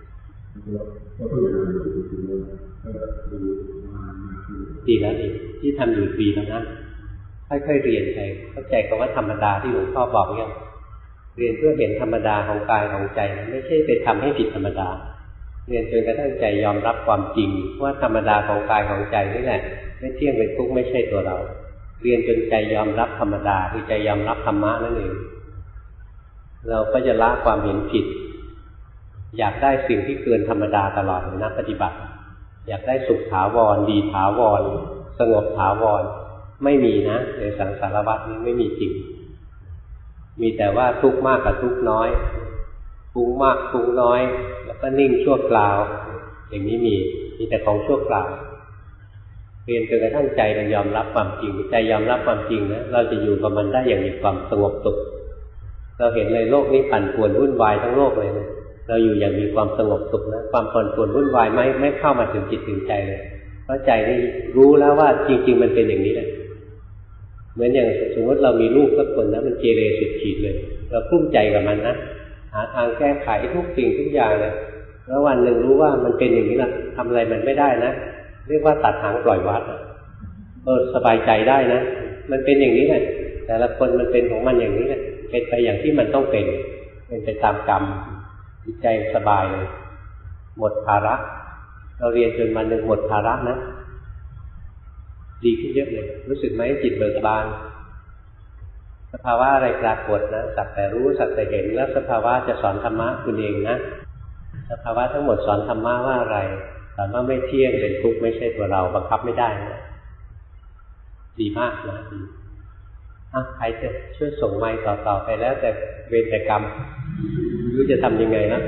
ดีแล้วดีที่ทำอยู่ดีแล้วนะค่อยๆเรียนไปเข้าใจคำว่าธรรมดาที่หลวงพ่อบอกยังเรียนเพื่อเห็นธรรมดาของกายของใจไม่ใช่ไปทำให้ผิดธรรมดาเรียนจนกระทั่งใจยอมรับความจริงว่าธรรมดาของกายของใจนี่แหละไม่เที่ยงเป็นทุกข์ไม่ใช่ตัวเราเรียนจนใจยอมรับธรรมดาคือใจยอมรับธรรมะนั่นเองเราก็จะละความเห็นผิดอยากได้สิ่งที่เกินธรรมดาตลอดเลยนะปฏิบัติอยากได้สุขถาวรดีถาวรสงบถาวรไม่มีนะในสังสารวัฏนี้ไม่มีจริงมีแต่ว่าทุกข์มากกับทุกข์น้อยฟุ้งมากฟุ้งน้อยแล้วก็นิ่งชั่วคราวอย่างนี้มีมีแต่ของชั่วคราวเรียนจนกระทั่งใจมันยอมรับความจริงใจยอมรับความจริงนะเราจะอยู่กับมันได้อย่างมีความสงบสุขเราเห็นเลยโลกนี้ปั่นป่วนวุ่นวายทั้งโลกเลยนะเราอยู่อย่างมีความสงบสุขนะความปั่นป่วนวุ่นวายไม่ไม่เข้ามาถึงจิตถึงใจเลยเพราะใจนี่รู้แล้วว่าจริงๆมันเป็นอย่างนี้แหละเหมือนอย่างสมมติเรามีลูกสักคนนะมันเกเรสุดขีดเลยเรากลุ้มใจกับมันนะหาทางแก้ไขทุกสิ่งทุกอย่างเลยแล้ววันหนึ่งรู้ว่ามันเป็นอย่างนี้นะทำอะไรมันไม่ได้นะเรียกว่าตัดหางปล่อยวัดเออสบายใจได้นะมันเป็นอย่างนี้แหละแต่ละคนมันเป็นของมันอย่างนี้แหละเป็นไปอย่างที่มันต้องเป็นเป็นไปตามกรรมจิตใจสบายเลยหมดภาระเราเรียนจนมันหนึ่งหมดภาระนะดีขึ้นเยอะเลยรู้สึกไหมจิตเบิกบานสภาวะอะไรปรากฏนะสักแต่รู้สักแต่เห็นแล้วสภาวะจะสอนธรรมะคุณเองนะสภาวะทั้งหมดสอนธรรมะว่าอะไรสอนว่าไม่เที่ยงเป็นทุกข์ไม่ใช่ตัวเราบังคับไม่ได้นะดีมากนะดีอ่ะใครจะช่วยส่งไมค์ต่อๆไปแล้วแต่เวรแต่กรรมรู้จะทำยังไงนะ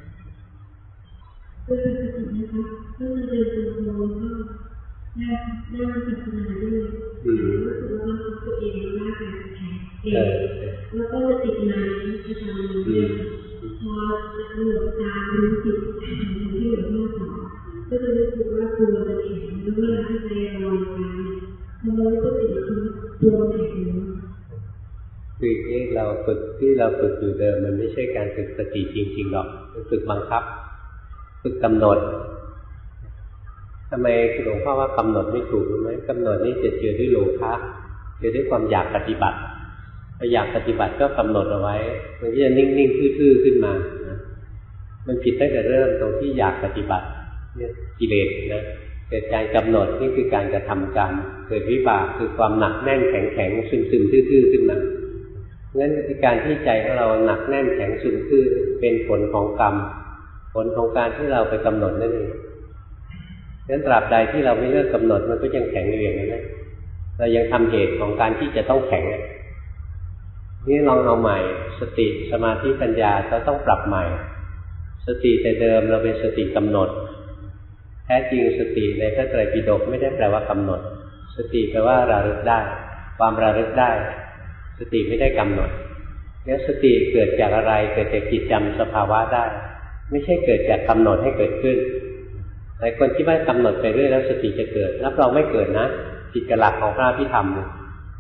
ก็คือสตินะคะก็คือเดินจงกรมก็ได้ได้พิจารณาด้วยรู้สึกว่าตัวเองมากเลยเองแล้วก็ติดนานที่ทำเนี่ยพอหลวงตารู้จิตที่หลวงพ่อสอนก็จะรู้สึกว่าตัวจะแข็งแล้วเวลาที่ใจลอยไปทำไมก็ติดคือตัวแข็งคือที่เราฝึกที่เราฝึกอยู่เดิมมันไม่ใช่การฝึกสติจริงๆหรอกมันฝึกบังคับฝึกกำหนดทำไมหลวงพ่อว่ากำหนดไม่ถูกรู้ไหมกำหนดนี่จะเจอด้วยโลภะเจอด้วยความอยากปฏิบัติพออยากปฏิบัติก็กำหนดเอาไว้มันก็จะนิ่งๆทื่อๆขึ้นมานะมันผิดตั้งแต่เริ่มตรงที่อยากปฏิบัติเนี่ยกิเลสนะเกิดการกำหนดนี่คือการกระทำกรรมเกิดวิบากคือความหนักแน่นแข็งแข็งซึมซึมทื่อๆขึ้นมางั้นการที่ใจของเราหนักแน่นแข็งซึมทื่อเป็นผลของกรรมผลของการที่เราไปกำหนดนั่นเองงั้นตราบใดที่เราไม่เลิกกำหนดมันก็ยังแข็งอยู่อย่างนั้นนะเรายังทำเหตุของการที่จะต้องแข็งนี่ลองเอาใหม่สติสมาธิปัญญาเราต้องปรับใหม่สติแต่เดิมเราเป็นสติกำหนดแท้จริงสติในพระไตรปิฎกไม่ได้แปลว่ากำหนดสติแปลว่าระลึกได้ความระลึกได้สติไม่ได้กำหนดแล้วสติเกิดจากอะไรเกิดจากจิตจำสภาวะได้ไม่ใช่เกิดจากกำหนดให้เกิดขึ้นหลายคนคิดว่ากำหนดไปเรื่อยแล้วสติจะเกิดรับรองไม่เกิดนะผิดกับหลักของพระอภิธรรมเลย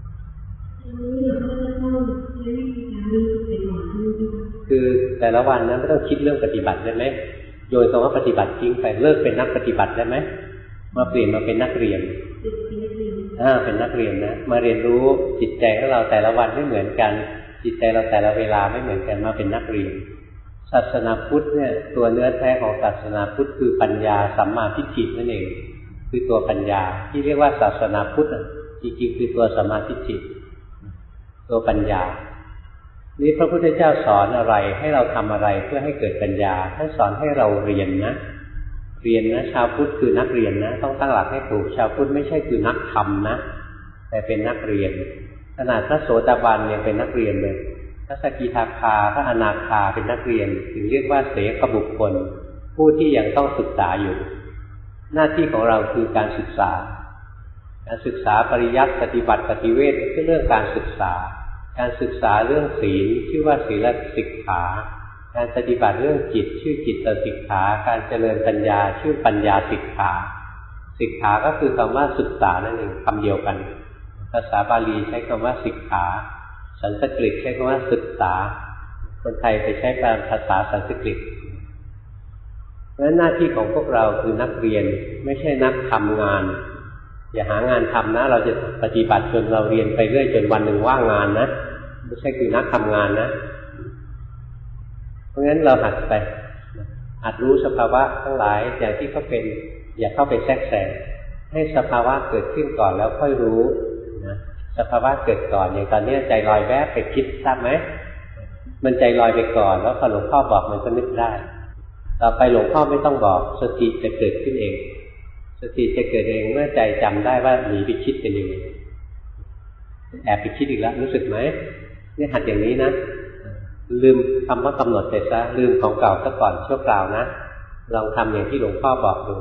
คือแต่ละวันนั้นไม่ต้องคิดเรื่องปฏิบัติได้ไหมโยนคำว่าปฏิบัติทิ้งไปเลิกเป็นนักปฏิบัติได้ไหมมาเปลี่ยนมาเป็นนักเรียนอ่าเป็นนักเรียนนะมาเรียนรู้จิตใจของเราแต่ละวันไม่เหมือนกันจิตใจเราแต่ละเวลาไม่เหมือนกันมาเป็นนักเรียนศาสนาพุทธเนี่ยตัวเนื้อแท้ของศาสนาพุทธคือปัญญาสัมมาทิฏฐินั่นเองคือตัวปัญญาที่เรียกว่าศาสนาพุทธจริงๆคือตัวสัมมาทิฏฐิตัวปัญญานี่พระพุทธเจ้าสอนอะไรให้เราทำอะไรเพื่อให้เกิดปัญญาท่านสอนให้เราเรียนนะเรียนนะชาวพุทธคือนักเรียนนะต้องตั้งหลักให้ถูกชาวพุทธไม่ใช่คือนักธรรมนะแต่เป็นนักเรียนขนาดพระโสดาบันยังเป็นนักเรียนเลยพระสกิทาคาพระอนาคาเป็นนักเรียนถึงเรียกว่าเสกบุคคลผู้ที่ยังต้องศึกษาอยู่หน้าที่ของเราคือการศึกษาการศึกษาปริยัติปฏิบัติปฏิเวทคือเรื่องการศึกษาการศึกษาเรื่องศีลชื่อว่าศีลสิกขาการปฏิบัติเรื่องจิตชื่อจิตสิกขาการเจริญปัญญาชื่อปัญญาสิกขาสิกขาก็คือคำว่าศึกษานั่นเองคำเดียวกันภาษาบาลีใช้คำว่าสิกขาสันสกฤตใช้คำว่าศึกษาคนไทยไปใช้ภาษาสันสกฤตเพราะฉะนั้นหน้าที่ของพวกเราคือนักเรียนไม่ใช่นักทำงานอย่าหางานทำนะเราจะปฏิบัติจนเราเรียนไปเรื่อยจนวันหนึ่งว่างงานนะไม่ใช่คือนักทำงานนะเพราะงั้นเราหัดไปหัดรู้สภาวะทั้งหลายอย่างที่เขาเป็นอย่าเข้าไปแทรกแซงให้สภาวะเกิดขึ้นก่อนแล้วค่อยรู้นะสภาวะเกิดก่อนอย่างตอนนี้ใจลอยแวบไปคิดทราบไหมมันใจลอยไปก่อนแล้วพอหลวงพ่อบอกมันก็นึกได้ต่อไปหลวงพ่อไม่ต้องบอกสติจะเกิดขึ้นเองสติจะเกิดเองเมื่อใจจำได้ว่าหนีไปคิดเป็นยังไงแอบไปคิดอีกแล้วรู้สึกไหมนี่หัดอย่างนี้นะลืมคำว่ากำหนดไปซะลืมของเก่าซะก่อนชั่วคราวนะลองทำอย่างที่หลวงพ่อบอกดู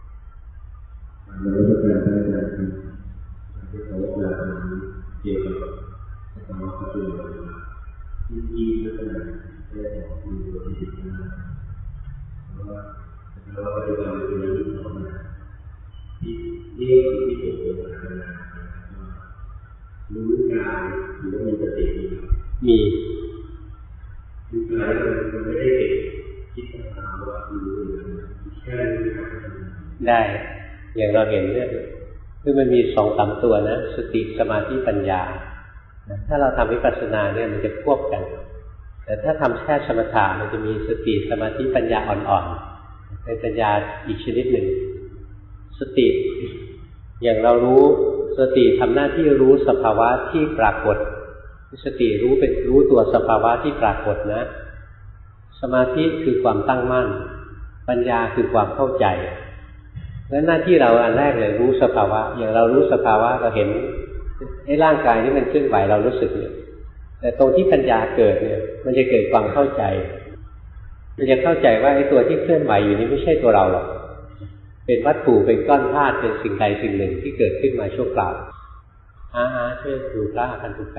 เกี่ยวกับสมาธิที่ที่ลักษณะแรกของคือตัวที่สิบห้าเพราะว่าเราปฏิบัติในเรื่องของที่ที่ที่เกิดขึ้นในขณะรู้กายหรือว่ามีสติมีรู้กายมันไม่ได้เกิดคิดตามว่าคือแค่รู้กายได้อย่างเราเห็นเนี่ยคือมันมีสองสามตัวนะสติสมาธิปัญญาถ้าเราทำวิปัสสนาเนี่ยมันจะควบกันแต่ถ้าทำแค่สมถะมันจะมีสติสมาธิปัญญาอ่อนๆเป็นปัญญาอีกชนิดหนึ่งสติอย่างเรารู้สติทำหน้าที่รู้สภาวะที่ปรากฏสติรู้เป็นรู้ตัวสภาวะที่ปรากฏนะสมาธิคือความตั้งมั่นปัญญาคือความเข้าใจแล้วหน้าที่เราอันแรกเลยรู้สภาวะอย่างเรารู้สภาวะเราเห็นไอ้ร่างกายนี้มันเคลื่อนไหวเรารู้สึกเนี่ยแต่ตรงที่ปัญญาเกิดเนี่ยมันจะเกิดความเข้าใจมันจะเข้าใจว่าไอ้ตัวที่เคลื่อนไหวอยู่นี้ไม่ใช่ตัวเราหรอกเป็นวัตถุเป็นก้อนธาตุเป็นสิ่งใดสิ่งหนึ่งที่เกิดขึ้นมาชั่วคราวอาหาช่วยดูพระอาคันตุกะ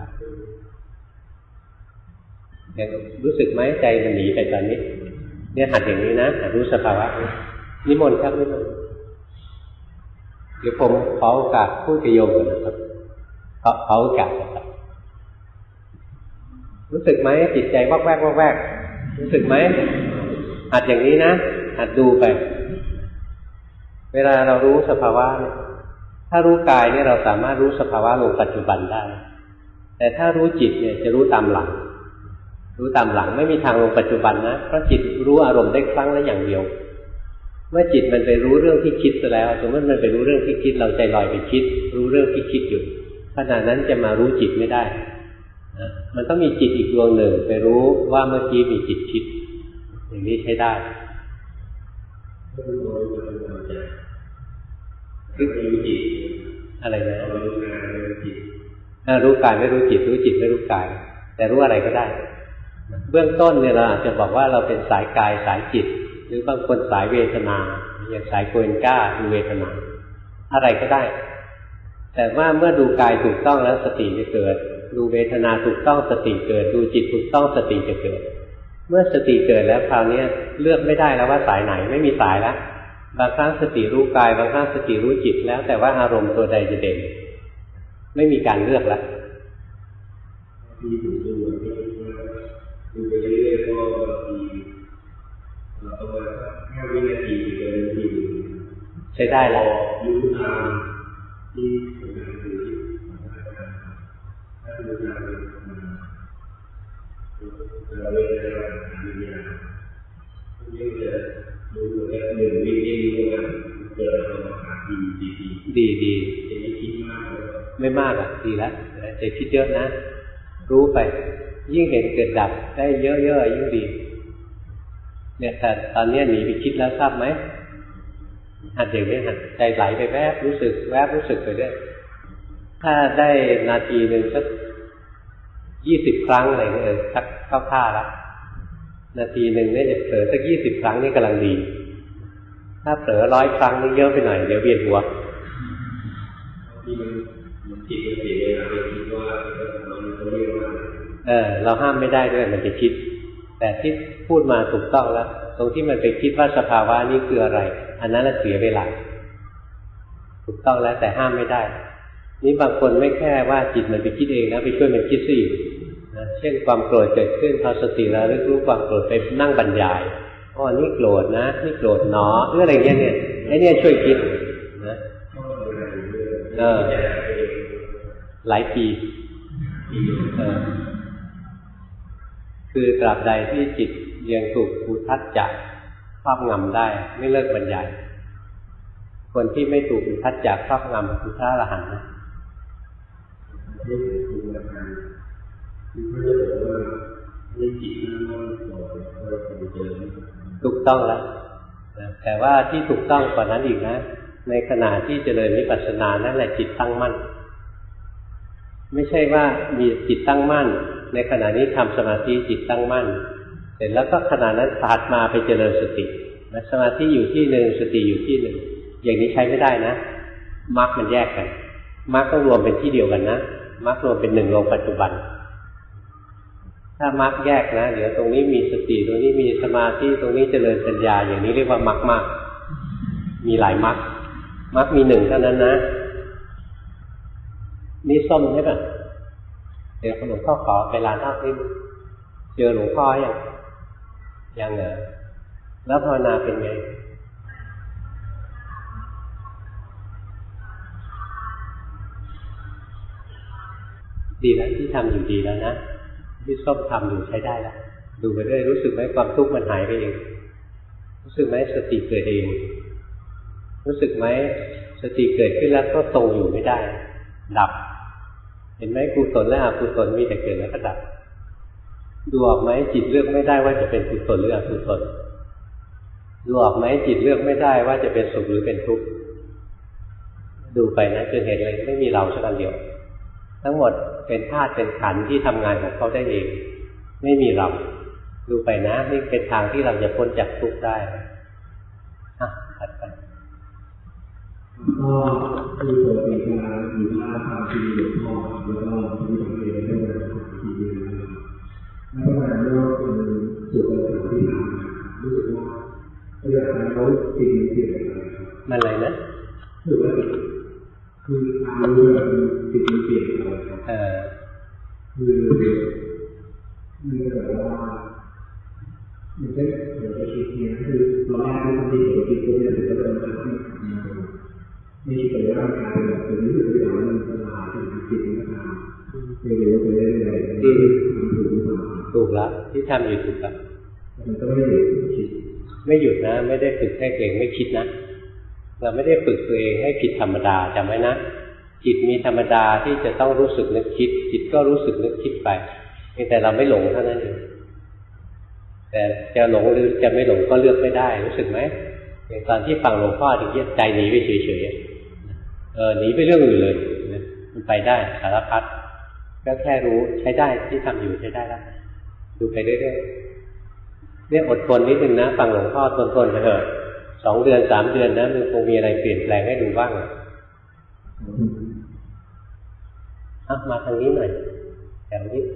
อย่างรู้สึกไหมใจมันหนีไปตอนนี้เนี่ยหัดอย่างนี้นะหัดรู้สภาวะนิมนต์ครับนิมนต์เดี๋ยวผมขอโอกาสพูดกับโยมก่อนนะครับขอขอโอกาสนะครับรู้สึกไหมจิตใจวอกแวกวอกแวกรู้สึกไหมหัดอย่างนี้นะหัดดูไปเวลาเรารู้สภาวะเนี่ยถ้ารู้กายเนี่ยเราสามารถรู้สภาวะลงปัจจุบันได้แต่ถ้ารู้จิตเนี่ยจะรู้ตามหลังรู้ตามหลังไม่มีทางลงปัจจุบันนะเพราะจิตรู้อารมณ์ได้ครั้งละอย่างเดียวเมื่อจิตมันไปรู้เรื่องที่คิดซะแล้วสมมติมันไปรู้เรื่องที่คิดเราใจลอยไปคิดรู้เรื่องที่คิดอยู่ขณะนั้นจะมารู้จิตไม่ได้นะมันต้องมีจิตอีกดวงหนึ่งไปรู้ว่าเมื่อกี้มีจิตคิดอย่างนี้ใช้ได้คือรู้จิตอะไรนะรู้กายไม่รู้จิตรู้กายไม่รู้จิตรู้จิตไม่รู้กายแต่รู้อะไรก็ได้เบื้องต้นเนี่ยเราอาจจะบอกว่าเราเป็นสายกายสายจิตหรือบางคนสายเวทนาอย่างสายโกเอนก้าดูเวทนาอะไรก็ได้แต่ว่าเมื่อดูกายถูกต้องแล้วสติจะเกิดดูเวทนาถูกต้องสติเกิดดูจิตถูกต้องสติจะเกิดเมื่อสติเกิดแล้วคราวนี้เลือกไม่ได้แล้วว่าสายไหนไม่มีสายแล้วบางครั้งสติรู้กายบางครั้งสติรู้จิตแล้วแต่ว่าอารมณ์ตัวใดจะเด่นไม่มีการเลือกแล้วที่ดูดูดูไปเรื่อยๆก็มีประมาณห้าวินาทีเกินนาทีใช้ได้แล้วยูตามที่ทำงานคือถ้าดูงานเราเรียนอะไรวิญญาณยิ่งจะดูแค่หนึ่งวิธีดูกันเจอเราหาดีดีดีดีจะไม่คิดมากไม่มากอ่ะดีแล้วแต่คิดเยอะนะรู้ไปยิ่งเห็นเกิดดับได้เยอะๆยิ่งดีเนี่ยแต่ตอนนี้หนีไปคิดแล้วทราบไหมหัดอย่างนี้หัดใจไหลไปแวบรู้สึกแวบรู้สึกไปด้วยถ้าได้นาทีหนึ่งสักยี่สิบครั้งอะไรเงี้ยเออสักเข้าท่าละนาทีหนึ่งเนี่ยจะเผลอสักยี่สิบครั้งนี่กำลังดีถ้าเผลอร้อยครั้งนี่เยอะไปหน่อยเดี๋ยวเวียนหัวที่มันจิตมันเสียเวลาไปคิดว่าเราเรียกว่าเออเราห้ามไม่ได้ด้วยมันจะคิดแต่ที่พูดมาถูกต้องแล้วตรงที่มันไปคิดว่าสภาวะนี้คืออะไรอันนั้นเสียเวลาถูกต้องแล้วแต่ห้ามไม่ได้นี่บางคนไม่แค่ว่าจิตมันไปคิดเองนะไปช่วยมันคิดซะอีกนะเช่นความโกรธเกิดขึ้นพอสติระลึกรู้ความโกรธไปนั่งบรรยายอ๋อนี่โกรธนะนี่โกรธหนอหรืออะไรเงี้ยเนี่ยไอ้เนี่ยช่วยคิดนะเออหลายปีเออคือตราบใดที่จิตยังถูกอุทัจจะครอบงำได้ไม่เลิกบรรยายคนที่ไม่ถูกอุทัจจะครอบงำคือพระอรหันต์นะถูกต้องแล้วแต่ว่าที่ถูกต้องกว่านั้นอีกนะในขณะที่เจริญวิปัสสนานั่นแหละจิตตั้งมั่นไม่ใช่ว่ามีจิตตั้งมั่นในขณะนี้ทำสมาธิจิตตั้งมั่นเสร็จแล้วก็ขณะนั้นตัดมาไปเจริญสติสมาธิอยู่ที่หนึ่งสติอยู่ที่หนึ่งอย่างนี้ใช้ไม่ได้นะมรรคมันแยกกันมรรคต้องรวมเป็นที่เดียวกันนะมรรครวมเป็นหนึ่งลงปัจจุบันถ้ามรรคแยกนะเดี๋ยวตรงนี้มีสติตรงนี้มีสมาธิตรงนี้เจริญปัญญาอย่างนี้เรียกว่ามรรคมากมีหลายมรรคมรรคมีหนึ่งเท่านั้นนะนี่ส้มใช่ป่ะเดี๋ยวหลวงพ่อขอไปร้านข้าวที่เจอหลวงพ่อยังยังเหรอแล้วภาวนาเป็นไงดีแล้วที่ทำอยู่ดีแล้วนะที่ส้มทำอยู่ใช้ได้แล้วดูไปเรื่อยรู้สึกไหมความทุกข์มันหายไปเองรู้สึกไหมสติเกิดเองรู้สึกไหมสติเกิดขึ้นแล้วก็ทรงอยู่ไม่ได้ดับเห็นไหมกุศลและอกุศลมีแต่เกิดแล้วก็ดับดูออกไหมจิตเลือกไม่ได้ว่าจะเป็นกุศลหรืออกุศลดูออกไหมจิตเลือกไม่ได้ว่าจะเป็นสุขหรือเป็นทุกข์ดูไปนะจนเห็นเลยไม่มีเราสักอันเดียวทั้งหมดเป็นธาตุเป็นขันธ์ที่ทำงานของเขาได้เองไม่มีเราดูไปนะนี่เป็นทางที่เราจะพ้นจากทุกข์ได้อ่ะถัดไปก็คือปกติเวลาอยู่หน้าทางที่หลวงพ่อแล้วก็ที่ผมเรียนได้มาของที่นี่นะครับแล้วก็มาเมื่อเป็นสุดประสบที่ทำรู้สึกว่าเวลาเขาจริงเปลี่ยนอะไรมันอะไรนะคือว่าคือทางรู้ว่าจริงเปลี่ยนอะไรครับคือมีแบบว่าอย่างเช่นเดี๋ยวจะคิดเนี่ยคือตอนแรกที่ทำที่เดี๋ยวคิดตัวเนี่ยเดี๋ยวจะเริ่มทำให้ไม่คิดแต่ว่าการเป็นแบบตัวนี้คือตัวอย่างมันสลายถึงจิตนะครับเรียนรู้ไปเรื่อยๆที่ทำถูกหรือเปล่าถูกแล้วที่ทำอยู่ถูกแล้วมันก็ไม่ได้หยุดคิดไม่หยุดนะไม่ได้ฝึกให้ตัวเองไม่คิดนะเราไม่ได้ฝึกตัวเองให้ผิดธรรมดาจำไว้นะจิตมีธรรมดาที่จะต้องรู้สึกนึกคิดจิตก็รู้สึกนึกคิดไปแต่เราไม่หลงเท่านั้นเองแต่จะหลงหรือจะไม่หลงก็เลือกไม่ได้รู้สึกไหมอย่างตอนที่ฟังหลวงพ่อถึงใจหนีไปเฉยๆเออหนีไปเรื่องอื่นเลยมันไปได้สารพัดก็แค่รู้ใช้ได้ที่ทำอยู่ใช้ได้แล้วดูไปเรื่อยๆเนี่ยอดทนนิดนึงนะฟังหลวงพ่อทนๆไปเถอะสองเดือนสามเดือนนะมันคงมีอะไรเปลี่ยนแปลงให้ดูบ้างอ่ะมาทางนี้หน่อยแถวนี้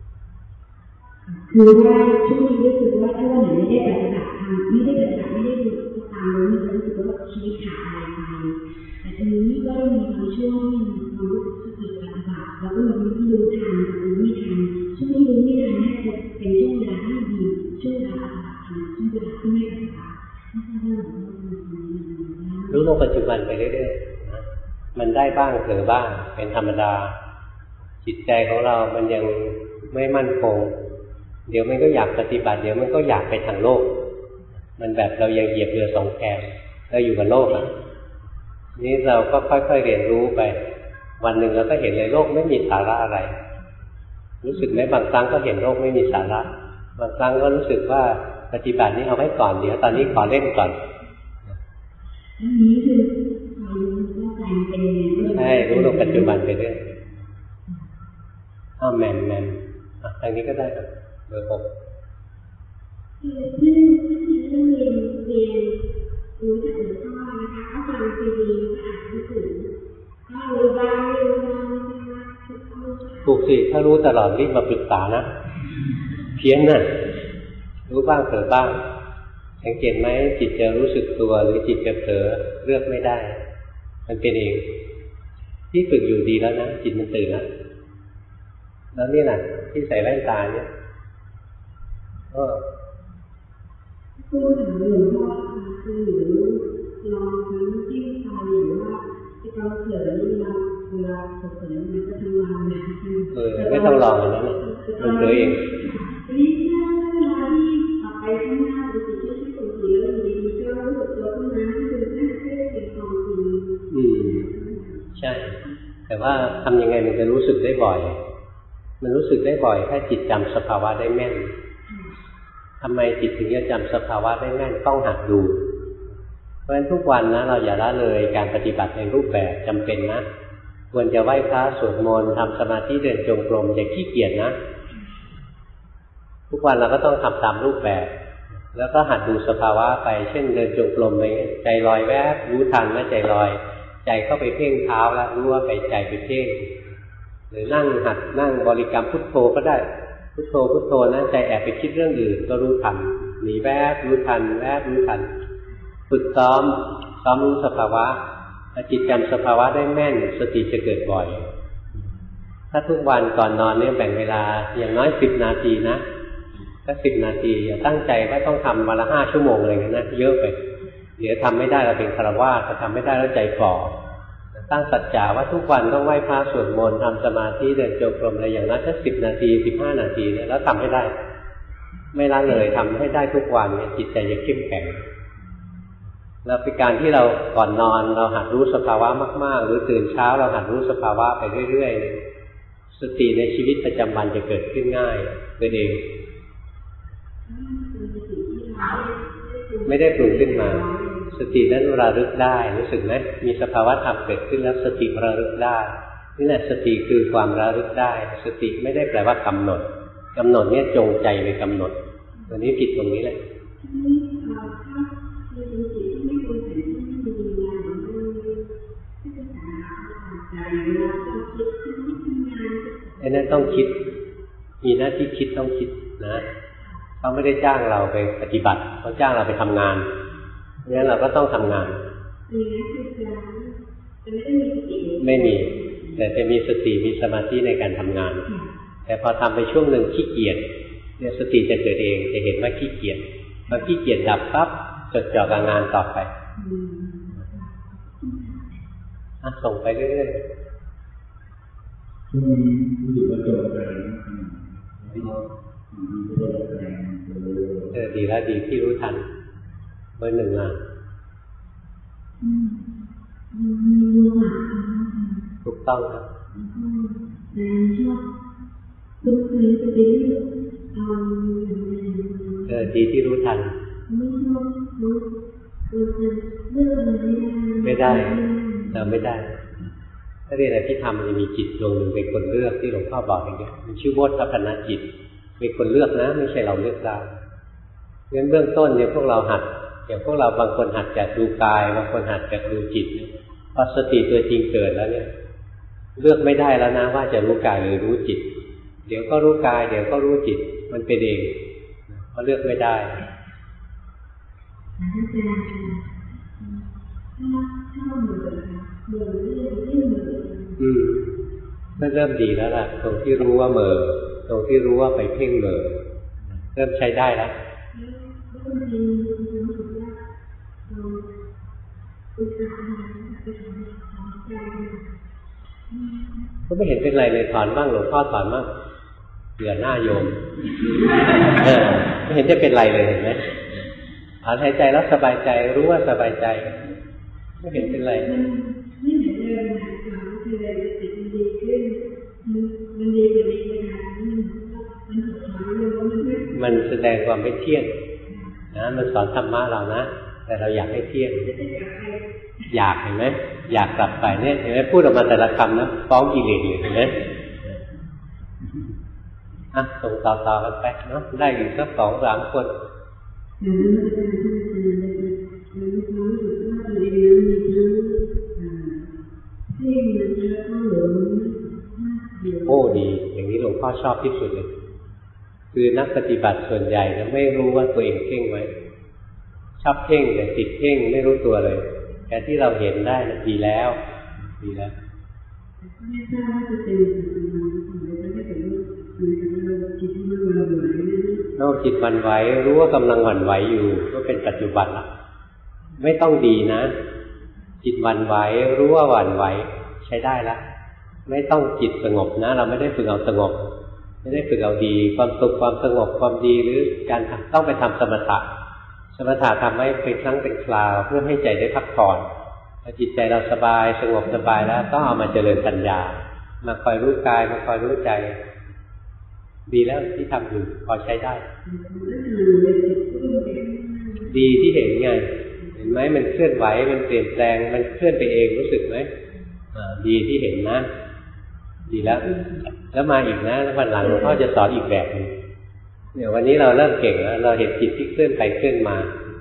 คือว่าช่วงนี้รู้สึกว่าถ้าวันไหนไม่ได้ปฏิบัติธรรมไม่ได้ปฏิบัติไม่ได้ดูตามรู้มันจะรู้สึกว่าชีวิตขาดอะไรไปแต่ทีนี้ก็มีบางช่วงที่มีความรู้สึกสติปฏิบัติแล้วก็มีที่รู้ทันกับรู้ไม่ทันช่วงนี้รู้ไม่ทันน่าจะเป็นช่วงเวลาที่ดีช่วงเวลาปฏิบัติธรรมช่วงเวลาที่ไม่ปฏิบัติรู้ลงปัจจุบันไปเรื่อยๆมันได้บ้างเผลอบ้างเป็นธรรมดาจิตใจของเรามันยังไม่มั่นคงเดี๋ยวมันก็อยากปฏิบัติเดี๋ยวมันก็อยากไปทางโลกมันแบบเรายังเหยียบเรือสองแคมเราอยู่กับโลกอ่ะนี่เราก็ค่อยๆเรียนรู้ไปวันหนึ่งเราก็เห็นเลยโลกไม่มีสาระอะไรรู้สึกไหมบางครั้งก็เห็นโลกไม่มีสาระบางครั้งก็รู้สึกว่าปฏิบัตินี้เอาไว้ก่อนเดี๋ยวตอนนี้ขอเล่นก่อนอันนี้คือรู้ว่าการเป็นใช่รู้ลงปัจจุบันไปเรื่อยอ้าวแมนแมนทางนี้ก็ได้ครับเบอร์หกคือเรื่องที่เรื่องเรียนเรียนรู้จากหลวงพ่อนะคะก็ฟังซีดีก็อ่านหนังสือก็รู้บ้างไม่รู้บ้างถูกสิถ้ารู้ตลอดรีบมาปรึกษานะเพี้ยนน่ะรู้บ้างเผลอบ้างสังเกตไหมจิตจะรู้สึกตัวหรือจิตจะเผลอเลือกไม่ได้มันเป็นเองที่ฝึกอยู่ดีแล้วนะจิตมันตื่นแล้วแล้วนี่แหละที่ใส่แว่นตาเนี่ยก็คือถามหลวงพ่อคือหนูลองทั้งที่ตาหรือว่าที่เราเผลอเวลาเวลาเผลอมันจะทำงานนะเออไม่ต้องลองอันนั้นมันเผลอเองนี่ถ้าเวลาที่ออกไปข้างหน้าหรือสิ่งที่ที่ถูกหรือแล้วอยู่ดีๆก็รู้สึกตัวขึ้นมาคือนั่นคือเป็นความจริงอืมใช่แต่ว่าทำยังไงมันจะรู้สึกได้บ่อยมันรู้สึกได้บ่อยถ้าจิตจำสภาวะได้แม่นทำไมจิตถึงจะจำสภาวะได้แม่นต้องหัดดูเพราะฉะนั้นทุกวันนะเราอย่าละเลยการปฏิบัติในรูปแบบจำเป็นนะควรจะไหว้พระสวดมนต์ทำสมาธิเดินจงกรมอย่าขี้เกียจนะทุกวันเราก็ต้องทำตามรูปแบบแล้วก็หัดดูสภาวะไปเช่นเดินจงกรมไปใจลอยแวบรู้ทันว่าใจลอยใจเข้าไปเพ่งเท้าแล้วรู้ว่าไปใจไปเพ่งหรือนั่งหัดนั่งบริกรรมพุทโธก็ได้พุทโธพุทโธนะใจแอบไปคิดเรื่องอื่นก็รู้ทันหนีแวบรู้ทันแวบรู้ทันฝึกซ้อมซ้อมรู้สภาวะจิตจำสภาวะได้แม่นสติจะเกิดบ่อยถ้าทุกวันก่อนนอนเนี่ยแบ่งเวลาอย่างน้อยสิบนาทีนะก็สิบนาทีอย่าตั้งใจว่าต้องทำวันละห้าชั่วโมงอะไรเงี้ยนะเยอะไปเดี๋ยวทำไม่ได้เราเป็นฆราวาสถ้าทำไม่ได้แล้วใจฝ่อตั้งสัจจะว่าทุกวันต้องไหว้พระสวดมนต์ทำสมาธิเดินจงกรมอะไรอย่างนั้นสักสิบนาทีสิบห้านาทีเนี่ยแล้วทำให้ได้ไม่ละเลยทำให้ได้ทุกวันเนี่ยจิตใจจะเข้มแข็งแล้วเป็นการที่เราก่อนนอนเราหัดรู้สภาวะมากๆหรือตื่นเช้าเราหัดรู้สภาวะไปเรื่อยๆสติในชีวิตประจำวันจะเกิดขึ้นง่ายเป็นเองไม่ได้ปรุงขึ้นมาสตินั้นระลึกได้รู้สึกไหมมีสภาวะธรรมเกิดขึ้นแล้วสติระลึกได้นี่แหละสติคือความระลึกได้สติไม่ได้แปลว่ากำหนดกำหนดเนี่ยจงใจไปกำหนดตัวนี้ผิดตรงนี้แหละไอ้นั่นต้องคิดมีหน้าที่คิดต้องคิดนะเขาไม่ได้จ้างเราไปปฏิบัติเขาจ้างเราไปทำงานงั้นเราก็ต้องทำงานไม่มีแต่จะมีสติมีสมาธิในการทำงานแต่พอทำไปช่วงหนึ่งขี้เกียจเนี่ยสติจะเกิดเองจะเห็นว่าขี้เกียจพอขี้เกียจดับปั๊บจดจ่อกับงานต่อไปอ่ะส่งไปเรื่อยๆช่วงนี้รู้สึกว่าจบไปเออดีแล้วดีที่รู้ทันเบอร์หนึ่งอ่ะถูกต้องครับเออดีที่รู้ทันไม่ได้เราไม่ได้ถ้าเรียนอะไรที่ทำมันจะมีจิตดวงหนึ่งเป็นคนเลือกที่หลวงพ่อบอกอย่างเงี้ยมันชื่อโวทัพพนจิตเป็นคนเลือกนะไม่ใช่เราเลือกได้งั้นเบื้องต้นเนี่ยพวกเราหัดอย่างพวกเราบางคนหัดจากดูกายบางคนหัดจากดูจิตเนี่ยพอสติตัวจริงเกิดแล้วเนี่ยเลือกไม่ได้แล้วนะว่าจะรู้กายหรือรู้จิตเดี๋ยวก็รู้กายเดี๋ยวก็รู้จิตมันเป็นเองเพราะเลือกไม่ได้อืมนั่นเริ่มดีแล้วล่ะตรงที่รู้ว่าเหม่อตรงที่รู้ว่าไปเพ่งเหม่อเริ่มใช้ได้แล้วก็ไม่เห็นเป็นไรเลยถอนบ้างหลวงพ่อถอนบ้างเบื่อหน้าโยมเออไม่เห็นจะเป็นไรเลยเห็นไหมถอนหายใจแล้วสบายใจรู้ว่าสบายใจไม่เห็นเป็นไรไม่เห็นเลยนะคืออะไรจิตมันดีขึ้นมันดีกว่านี้เลยนะมันถอนเลยว่ามันมันแสดงความไม่เที่ยงนะมันสอนธรรมะเรานะแต่เราอยากให้เที่ยงอยากเห็นไหมอยากกลับไปเนี่ยเห็นไหมพูดออกมาแต่ละคำนะฟ้องกิเลสเลยเห็นไหมอ่ะส่งต่อๆกันไปเนาะได้อีกสักสองสามคนโอ้ดีอย่างนี้หลวงพ่อชอบที่สุดเลยคือนักปฏิบัติส่วนใหญ่จะไม่รู้ว่าตัวเองเพ่งไว้ชอบเพ่งแต่ติดเพ่งไม่รู้ตัวเลยแต่ที่เราเห็นได้ดีแล้วดีแล้วไม่ทราบว่าจะเป็นโลกจิตหวั่นไหวรู้ว่ากำลังหวั่นไหวอยู่ก็เป็นปัจจุบันละไม่ต้องดีนะจิตหวั่นไหวรู้ว่าหวั่นไหวใช้ได้ละไม่ต้องจิตสงบนะเราไม่ได้ฝึกเอาสงบไม่ได้ฝึกเอาดีความสุขความสงบความดีหรือการต้องไปทำสมถะสมถะทำให้เป็นครั้งเป็นคราวเพื่อให้ใจได้พักผ่อนพอจิตใจเราสบายสงบสบายแล้วต้องเอามาเจริญปัญญามาคอยรู้กายมาคอยรู้ใจดีแล้วที่ทำอยู่พอใช้ได้ดีที่เห็นไงเห็นไหมมันเคลื่อนไหวมันเปลี่ยนแปลงมันเคลื่อนไปเองรู้สึกไหมดีที่เห็นนะดีแล้วแล้วมาอีกนะแล้ววันหลังหลวงพ่อจะสอนอีกแบบนึงเนี่ยวันนี้เราเริ่มเก่งแล้วเราเห็นจิตที่เคลื่อนไปเคลื่อนมา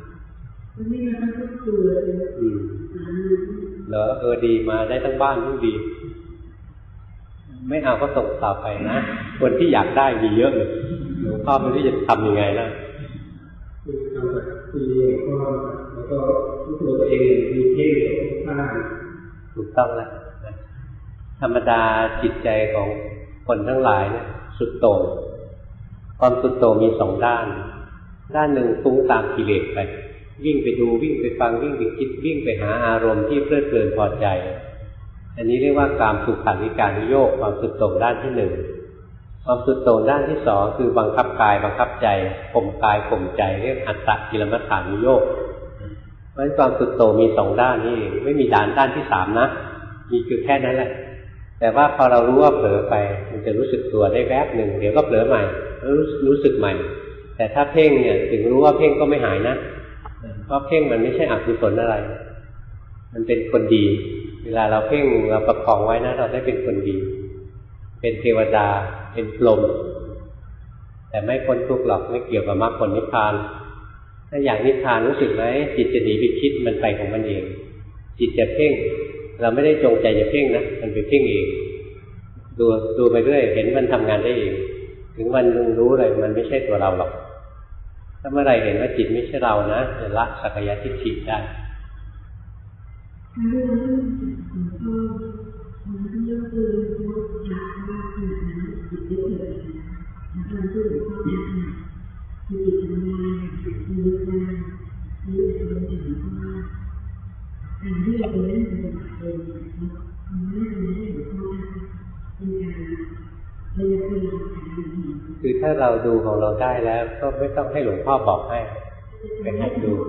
อืมเหรอเออดีมาได้ทั้งบ้านทั้งดีไม่เอาก็ส่งต่อไปนะคนที่อยากได้มีเยอะเลยหลวงพ่อไม่รู้จะทำยังไงนะคือทำแบบคุยเองก็แล้วก็รู้ตัวเองมีเท่ข้างถูกต้องแล้วธรรมดาจิตใจของคนทั้งหลายเนี่ยสุดโต่งความสุดโต่งมีสองด้านด้านหนึ่งฟุ้งตามกิเลสไปวิ่งไปดูวิ่งไปฟังวิ่งไปคิดวิ่งไปหาอารมณ์ที่เพลิดเพลินพอใจอันนี้เรียกว่ากามสุขันธิการนิโยคความสุดโต่งด้านที่หนึ่งความสุดโต่งด้านที่สองคือบังคับกายบังคับใจข่มกายข่มใจเรียกอัตตกิลมัฏฐานิโยคเพราะฉะนั้นความสุดโต่งมีสองด้านนี่เองไม่มีด้านด้านที่สามนะมีคือแค่นั้นแหละแต่ว่าพอเรารู้ว่าเผลอไปมันจะรู้สึกตัวได้แวบหนึ่งเดี๋ยวก็เผลอใหม่รู้รู้สึกใหม่แต่ถ้าเพ่งเนี่ยถึงรู้ว่าเพ่งก็ไม่หายนะเพราะเพ่งมันไม่ใช่อกุศลอะไรมันเป็นคนดีเวลาเราเพ่งเราประคองไว้นะเราได้เป็นคนดีเป็นเทวดาเป็นพรหมแต่ไม่พ้นทุกข์หรอกไม่เกี่ยวกับมรรคผลนิพพานถ้าอย่างนิพพานรู้สึกไหมจิตจะหนีไปคิดมันไปของมันเองจิตจะเพ่งเราไม่ได้จงใจจะเพ่งนะมันไปเพ่งเองดูดูไปเรื่อยเห็นมันทำงานได้เองถึงวันนึงรู้เลยมันไม่ใช่ตัวเราหรอกถ้าเมื่อไรเห็นว่าจิตไม่ใช่เรานะจะละสักยะทิฏฐิได้ตอนที่หลวงพ่อแนะนำมีจิตทำงานมีวิจารณ์มีอารมณ์ถึงว่าการที่เราเป็นเรื่องปฏิบัติเองทำให้เราได้หลวงพ่อเป็นการเรียนรู้การคือถ้าเราดูของเราได้แล้วก็ไม่ต้องให้หลวงพ่อบอกให้ไปหัดดู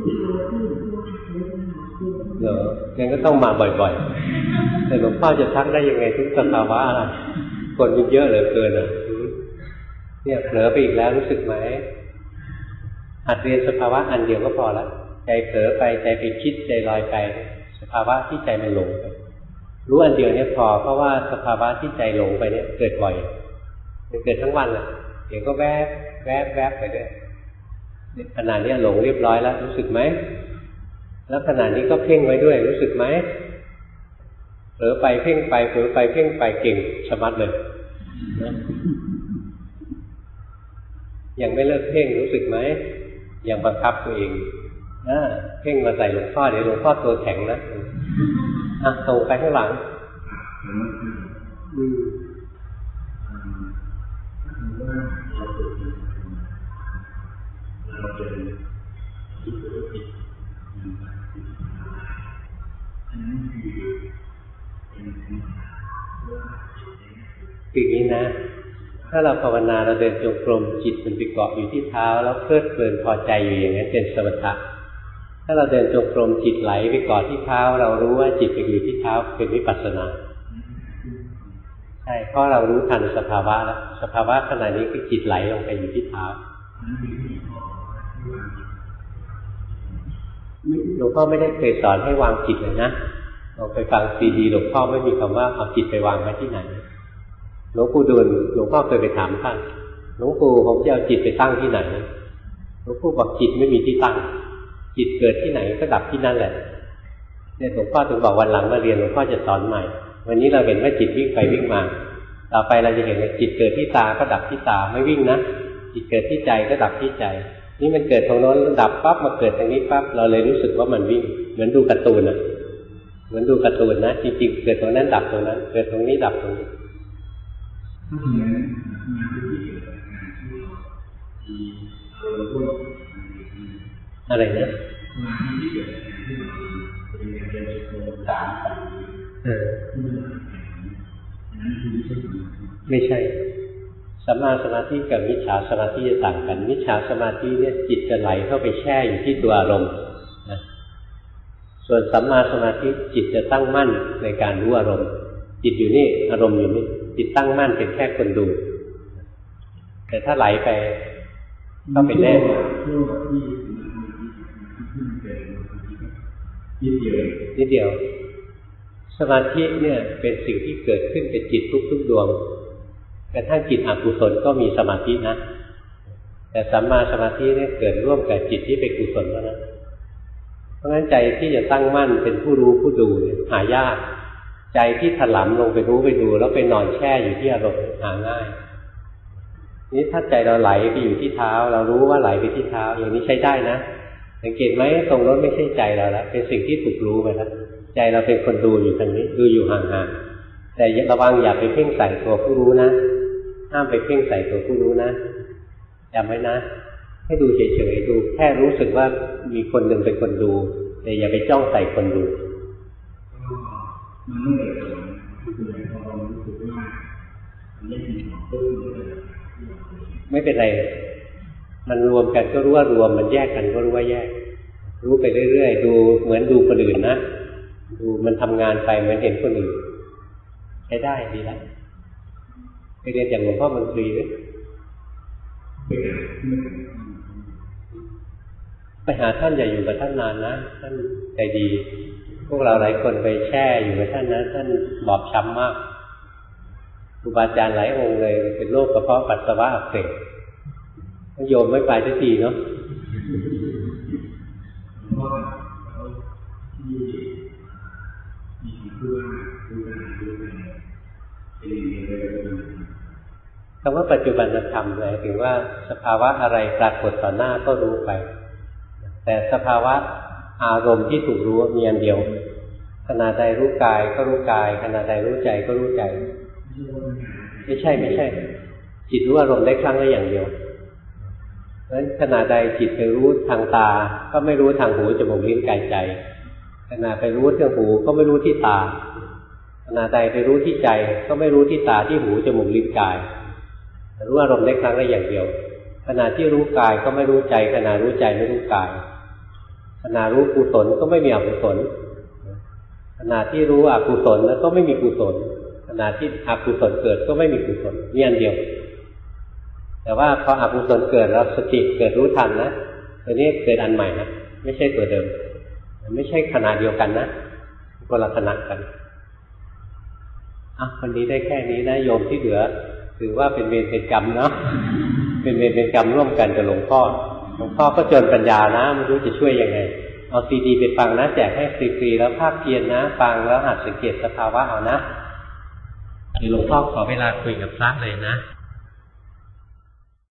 เหรองั้นก็ต้องมาบ่อยๆแต่หลวงพ่อจะทักได้ยังไงทุกสภาวะอะไรคนมันเยอะเหลือเกินอ่ะเนี่ยเผลอไปอีกแล้วรู้สึกไหมหัดเรียนสภาวะอันเดียวก็พอละใจเผลอไปใจไปคิดใจลอยไปสภาวะที่ใจมันหลงไปรู้อันเดียวเนี่ยพอเพราะว่าสภาวะที่ใจหลงไปเนี่ยเกิดบ่อยมันเกิดทั้งวันอ่ะเดี๋ยวก็แวบแวบแวบไปด้วยขณะนี้หลงเรียบร้อยแล้วรู้สึกไหมแล้วขณะนี้ก็เพ่งไว้ด้วยรู้สึกไหมเผลอไปเพ่งไปเผลอไปเพ่งไปเก่งชะมัดเลยนะยังไม่เลิกเพ่งรู้สึกไหมยังบังคับตัวเองนะเพ่งมาใส่หลวงพ่อเดี๋ยวหลวงพ่อตัวแข็งนะอ่ะส่งไปข้างหลังอืมเราเป็นทุกข์ทุกข์ผิดอันนั้นคือเป็นคืออย่างนี้นะถ้าเราภาวนาเราเดินจงกรมจิตมันไปเกาะอยู่ที่เท้าแล้วเพลิดเพลินพอใจอยู่อย่างนั้นเป็นสมถะถ้าเราเดินจงกรมจิตไหลไปเกาะที่เท้าเรารู้ว่าจิตไปอยู่ที่เท้าเป็นวิปัสสนาใช่เพราะเรารู้ทันสภาวะแล้วสภาวะขณะนี้คือจิตไหลลงไปอยู่ที่เท้าหลวงพ่อไม่ได้เคยสอนให้วางจิตเลยนะเราไปฟังซีดีหลวงพ่อไม่มีคำว่าเอาจิตไปวางไว้ที่ไหนหลวงปู่ดูลหลวงพ่อเคยไปถามท่านหลวงปู่ผมจะเอาจิตไปตั้งที่ไหนหลวงปู่บอกจิตไม่มีที่ตั้งจิตเกิดที่ไหนก็ดับที่นั่นแหละเนี่ยหลวงพ่อถึงบอกวันหลังมาเรียนหลวงพ่อจะสอนใหม่วันนี้เราเห็นว่าจิตวิ่งไปวิ่งมาต่อไปเราจะเห็นว่าจิตเกิดที่ตาก็ดับที่ตาไม่วิ่งนะจิตเกิดที่ใจก็ดับที่ใจนี่มันเกิดตรงโน้นดับปั๊บมาเกิดตรงนี้ปั๊บเราเลยรู้สึกว่ามันวิ่งเหมือนดูการ์ตูนอ่ะเหมือนดูการ์ตูนนะจริงๆเกิดตรงนั้นดับตรงนั้นเกิดตรงนี้ดับตรงนี้อะไรนะเออไม่ใช่สัมมาสมาธิกับมิจฉาสมาธิจะต่างกันมิจฉาสมาธิเนี่ยจิตจะไหลเข้าไปแช่อยู่ที่ตัวอารมณ์นะส่วนสัมมาสมาธิจิตจะตั้งมั่นในการรู้อารมณ์จิตอยู่นี่อารมณ์อยู่นี่จิตตั้งมั่นเป็นแค่คนดูแต่ถ้าไหลไปต้องไปแน่นิดเดียวนิดเดียวสมาธิเนี่ยเป็นสิ่งที่เกิดขึ้นกับจิตทุกๆดวงกระทั่งจิตอกุศลก็มีสมาธินะแต่สัมมาสมาธิเนี่ยเกิดร่วมกับจิตที่เป็นกุศลแล้วนะเพราะฉะนั้นใจที่จะตั้งมั่นเป็นผู้รู้ผู้ดูหายากใจที่ถลำลงไปรู้ไปดูแล้วไปนอนแช่อยู่ที่อารมณ์หาง่ายนี้ถ้าใจเราไหลไปอยู่ที่เท้าเรารู้ว่าไหลไปที่เท้าอย่างนี้ใช้ได้นะสังเกตไหมตรงนั้นไม่ใช่ใจเราแล้วเป็นสิ่งที่ถูกรู้ไปแล้วใจเราเป็นคนดูอยู่ทางนี้ดูอยู่ห่างๆแต่ระวังอย่าไปเพ่งใส่ตัวผู้รู้นะห้ามไปเพ่งใส่ตัวผู้รู้นะจำไว้นะให้ดูเฉยๆดูแค่รู้สึกว่ามีคนหนึ่งเป็นคนดูแต่อย่าไปจ้องใส่คนดูมันไม่เลยคือพอเรารู้สึกว่ามันไม่มีของตู้ไม่เป็นไรมันรวมกันก็รู้ว่ารวมมันแยกกันก็รู้ว่าแยกรู้ไปเรื่อยๆดูเหมือนดูคนอื่นนะดูมันทำงานไปเหมือนเห็นคนอื่นใช้ได้ดีแล้วไปเรียนจากหลวงพ่อมนตรีไหมไปหาท่านอย่าอยู่กับท่านนานนะท่านใจดีพวกเราหลายคนไปแช่อยู่กับท่านนะท่านบอบช้ำมากครูบาอาจารย์หลายองค์เลยเป็นโรคกระเพาะปัสสาวะอักเสบโยมไม่ไปสักทีเนาะคำว่าปัจจุบันธรรมหมายถึงว่าสภาวะอะไรปรากฏต่อหน้าก็รู้ไปแต่สภาวะอารมณ์ที่ถูกรู้มีอันเดียวขณะใดรู้กายก็รู้กายขณะใดรู้ใจก็รู้ใจไม่ใช่ไม่ใช่จิตรู้อารมณ์ได้ครั้งละอย่างเดียวเพราะฉะนั้นขณะใดจิตไปรู้ทางตาก็ไม่รู้ทางหูจมูกลิ้นกายใจขณะไปรู้ที่หูก็ไม่รู้ที่ตาขณะใดไปรู้ที่ใจก็ไม่รู้ที่ตาที่หูจมูกลิ้นกายรู้อารมณ์ได้ครั้งละอย่างเดียวขณะที่รู้กายก็ไม่รู้ใจขณะรู้ใจไม่รู้กายขณะรู้กุศลก็ไม่มีอกุศลขณะที่รู้อกุศลแล้วก็ไม่มีกุศลขณะที่อกุศลเกิดก็ไม่มีกุศลนี่อันเดียวแต่ว่าพออกุศลเกิดแล้วสติเกิดรู้ทันนะตัวนี้เกิดอันใหม่นะไม่ใช่ตัวเดิมไม่ใช่ขณะเดียวกันนะคนละขณะกันอ่ะวันนี้ได้แค่นี้นะโยมที่เหลือถือว่าเป็นเวรเป็นกรรมเนาะเป็นเวรเป็นกรรมร่วมกันกับหลวงพ่อหลวงพ่อก็เจริญปัญญานะไม่รู้จะช่วยยังไงเอาซีดีไปฟังนะแจกให้ฟรีๆแล้วภาคเพียรนะฟังแล้วหัดสังเกตสภาวะเอานะหลวงพ่อขอเวลาคุยกับพระเลยนะ